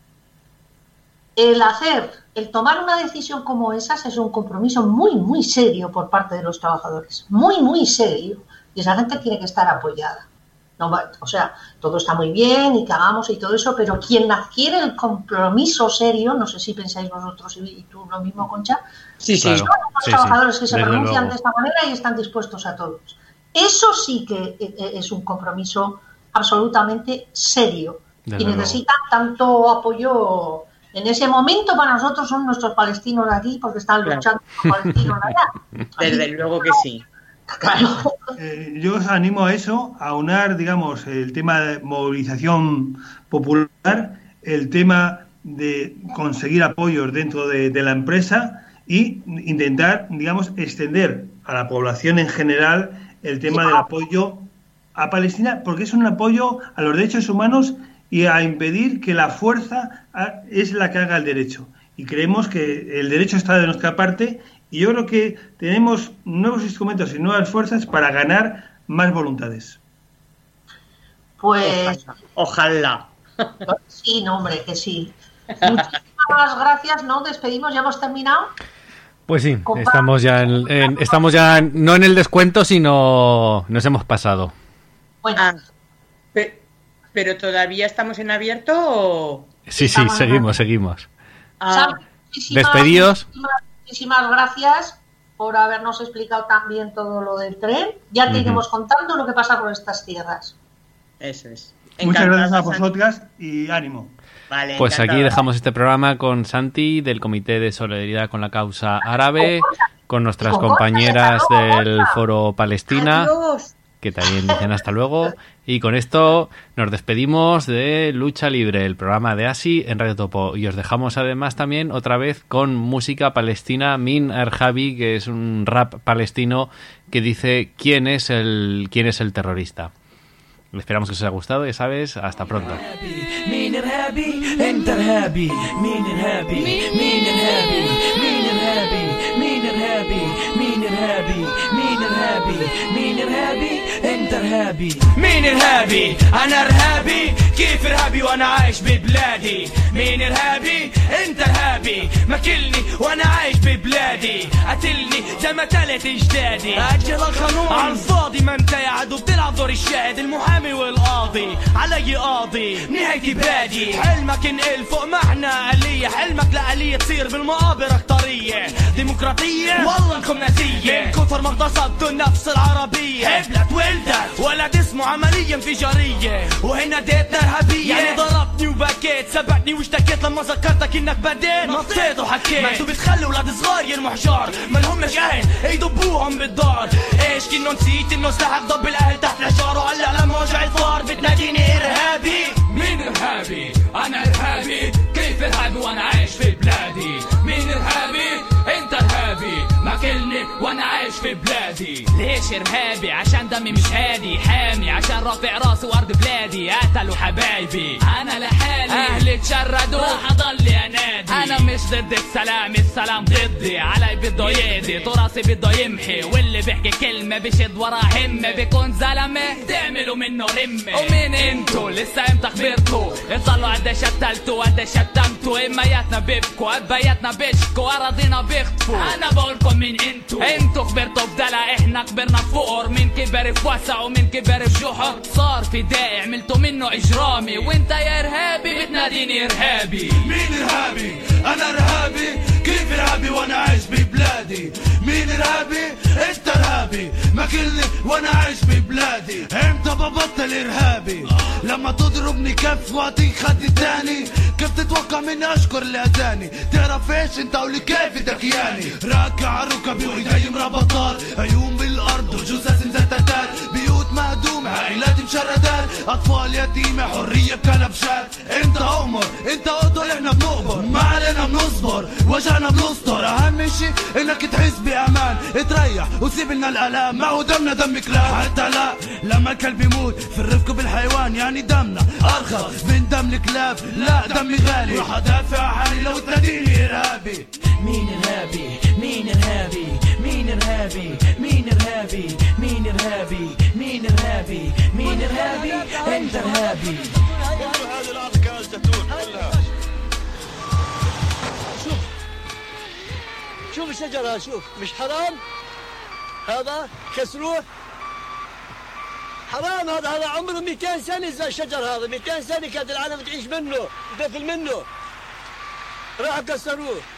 El tomar una decisión como esas es un compromiso muy, muy serio por parte de los trabajadores. Muy, muy serio. Y esa gente tiene que estar apoyada. No, o sea, todo está muy bien y que hagamos y todo eso, pero quien adquiere el compromiso serio, no sé si pensáis vosotros y tú lo mismo, Concha, sí, son los trabajadores que se pronuncian de esta manera y están dispuestos a todos. Eso sí que es un compromiso absolutamente serio. Y necesitan tanto apoyo. En ese momento para nosotros son nuestros palestinos de aquí, porque están luchando con palestinos de allá. Desde luego que sí. Claro. Yo os animo a eso, a unar, digamos, el tema de movilización popular, el tema de conseguir apoyos dentro de la empresa y intentar, digamos, extender a la población en general el tema del apoyo a Palestina, porque es un apoyo a los derechos humanos y a impedir que la fuerza es la que haga el derecho. Y creemos que el derecho está de nuestra parte, y yo creo que tenemos nuevos instrumentos y nuevas fuerzas para ganar más voluntades. Pues ojalá. Sí, no, hombre, que sí. Muchísimas gracias, ¿no? Despedimos, ya hemos terminado. Pues sí, estamos ya no en el descuento, sino nos hemos pasado. Bueno. ¿Pero todavía estamos en abierto o...? Sí, seguimos. Despedidos. Muchísimas gracias por habernos explicado también todo lo del tren. Ya te iremos contando lo que pasa por estas tierras. Eso es. Muchas gracias a vosotras y ánimo. Vale, pues encantado. Aquí dejamos este programa con Santi del Comité de Solidaridad con la Causa Árabe, con nuestras compañeras del Foro Palestina. Adiós. Que también dicen hasta luego. Y con esto nos despedimos de Lucha Libre, el programa de ASI en Radio Topo. Y os dejamos además también otra vez con música palestina, Min Arjabi, que es un rap palestino que dice quién es el terrorista. Esperamos que os haya gustado, ya sabes, hasta pronto. مين إرهابي؟ أنت إرهابي. مين إرهابي؟ مين إرهابي؟ مين إرهابي؟ مين إرهابي؟ مين إرهابي؟ مين إرهابي؟ مين إرهابي؟ أنت إرهابي. مين إرهابي؟ أنا إرهابي. كيف إرهابي وأنا عايش ببلادي؟ مين إرهابي؟ أنت إرهابي. ماكلني وأنا عايش ببلادي. قتلني زي ما تلت أجدادي. أجل القانون على الفاضي، ما أنت يا عدو بتلعب دور الشاهد، المحامي والقاضي علي قاضي. نهايتي بادي. حلمك انقل فوق معنى آلية، حلمك لآلية تصير بالمقابر أكترية ديمقراطية والله انكم ناسية. من كثر ما اغتصبتوا النفس العربية حبلت ولدت ولد اسمه عملية انفجارية، وهنا ديتنا إرهابية. يعني ضربتني وبكيت، سبقتني واشتكيت لما ذكرتك انك بديت نطيت وحكيت. ما انتوا بتخلوا ولاد صغار يرموا حجار، ما لهمش اهل يدبوهم بالدار. ايش كنو نسيت انه استحق ضب الاهل تحت الحجار، وهلا لما وجع الفار بتناديني ارهابي. مين ارهابي؟ انا ارهابي. كيف ارهابي وانا عايش في بلادي؟ مين ارهابي؟ انت ارهابي. ماكلني وانا عايش في بلادي. ليش ارهابي؟ عشان دمي مش هادي، حامي عشان رافع راسي وارض بلادي. قتلوا حبايبي انا لحالي، اهلي تشردوا راح اضل انادي. انا مش ضد السلام، السلام ضدي. علي بده يقضي، تراثي بده يمحي، واللي بيحكي كلمه بشد ورا همه بيكون زلمه تعملوا منه رمه. ومين انتو؟ لسه امتى خبرتوا؟ اضلوا قديش قتلتوا قديش شتمتوا. امياتنا بيبكوا ابياتنا بيشكوا، اراضينا بيخطفوا. انا بقولكم مين انتو خبرتوا بدلا، احنا كبرنا فقر. من كبر في وسع ومن كبر في جحر، صار فدائي عملتوا منه اجرامي. وانت يا ارهابي بتناديني ارهابي. مين ارهابي؟ انا ارهابي. كيف ارهابي وانا عايش ببلادي؟ مين ارهابي؟ انت ارهابي. ماكلني وانا عايش ببلادي. امتى ببطل ارهابي؟ لما تضربني كف واعطيك خد تاني. كيف تتوقع مني اشكر اللي اتاني؟ تعرف ايش انت ولي كيف دكياني؟ راكع ركبي وايدي مربطات، عيون بالارض وجثث مزتتات، بيوت مهدومه عائلات مشردات، اطفال يتيمه حريه بكلبشات. انت امر انت قدر، احنا بنقبر، ما علينا بنصبر، وجعنا بنستر. اهم شي انك تحس بامان، تريح وسيب لنا الالام. ما هو دمنا دم كلاب، حتى لا لما الكلب يموت في الرفق بالحيوان، يعني دمنا ارخص من دم الكلاب. لا دمي غالي، راح ادافع عن حالي لو تناديني ارهابي. مين ارهابي؟ مين ارهابي؟ مين ارهابي؟ مين ارهابي؟ مين ارهابي؟ مين ارهابي؟ مين ارهابي؟ انت ارهابي. هذه الاركان الزيتون كلها. شوف الشجرة، شوف مش حرام؟ هذا كسروه حرام. هذا عمره 200 سنة زي الشجر هذا، 200 سنة كانت العالم تعيش منه تاكل منه، راحوا كسروه.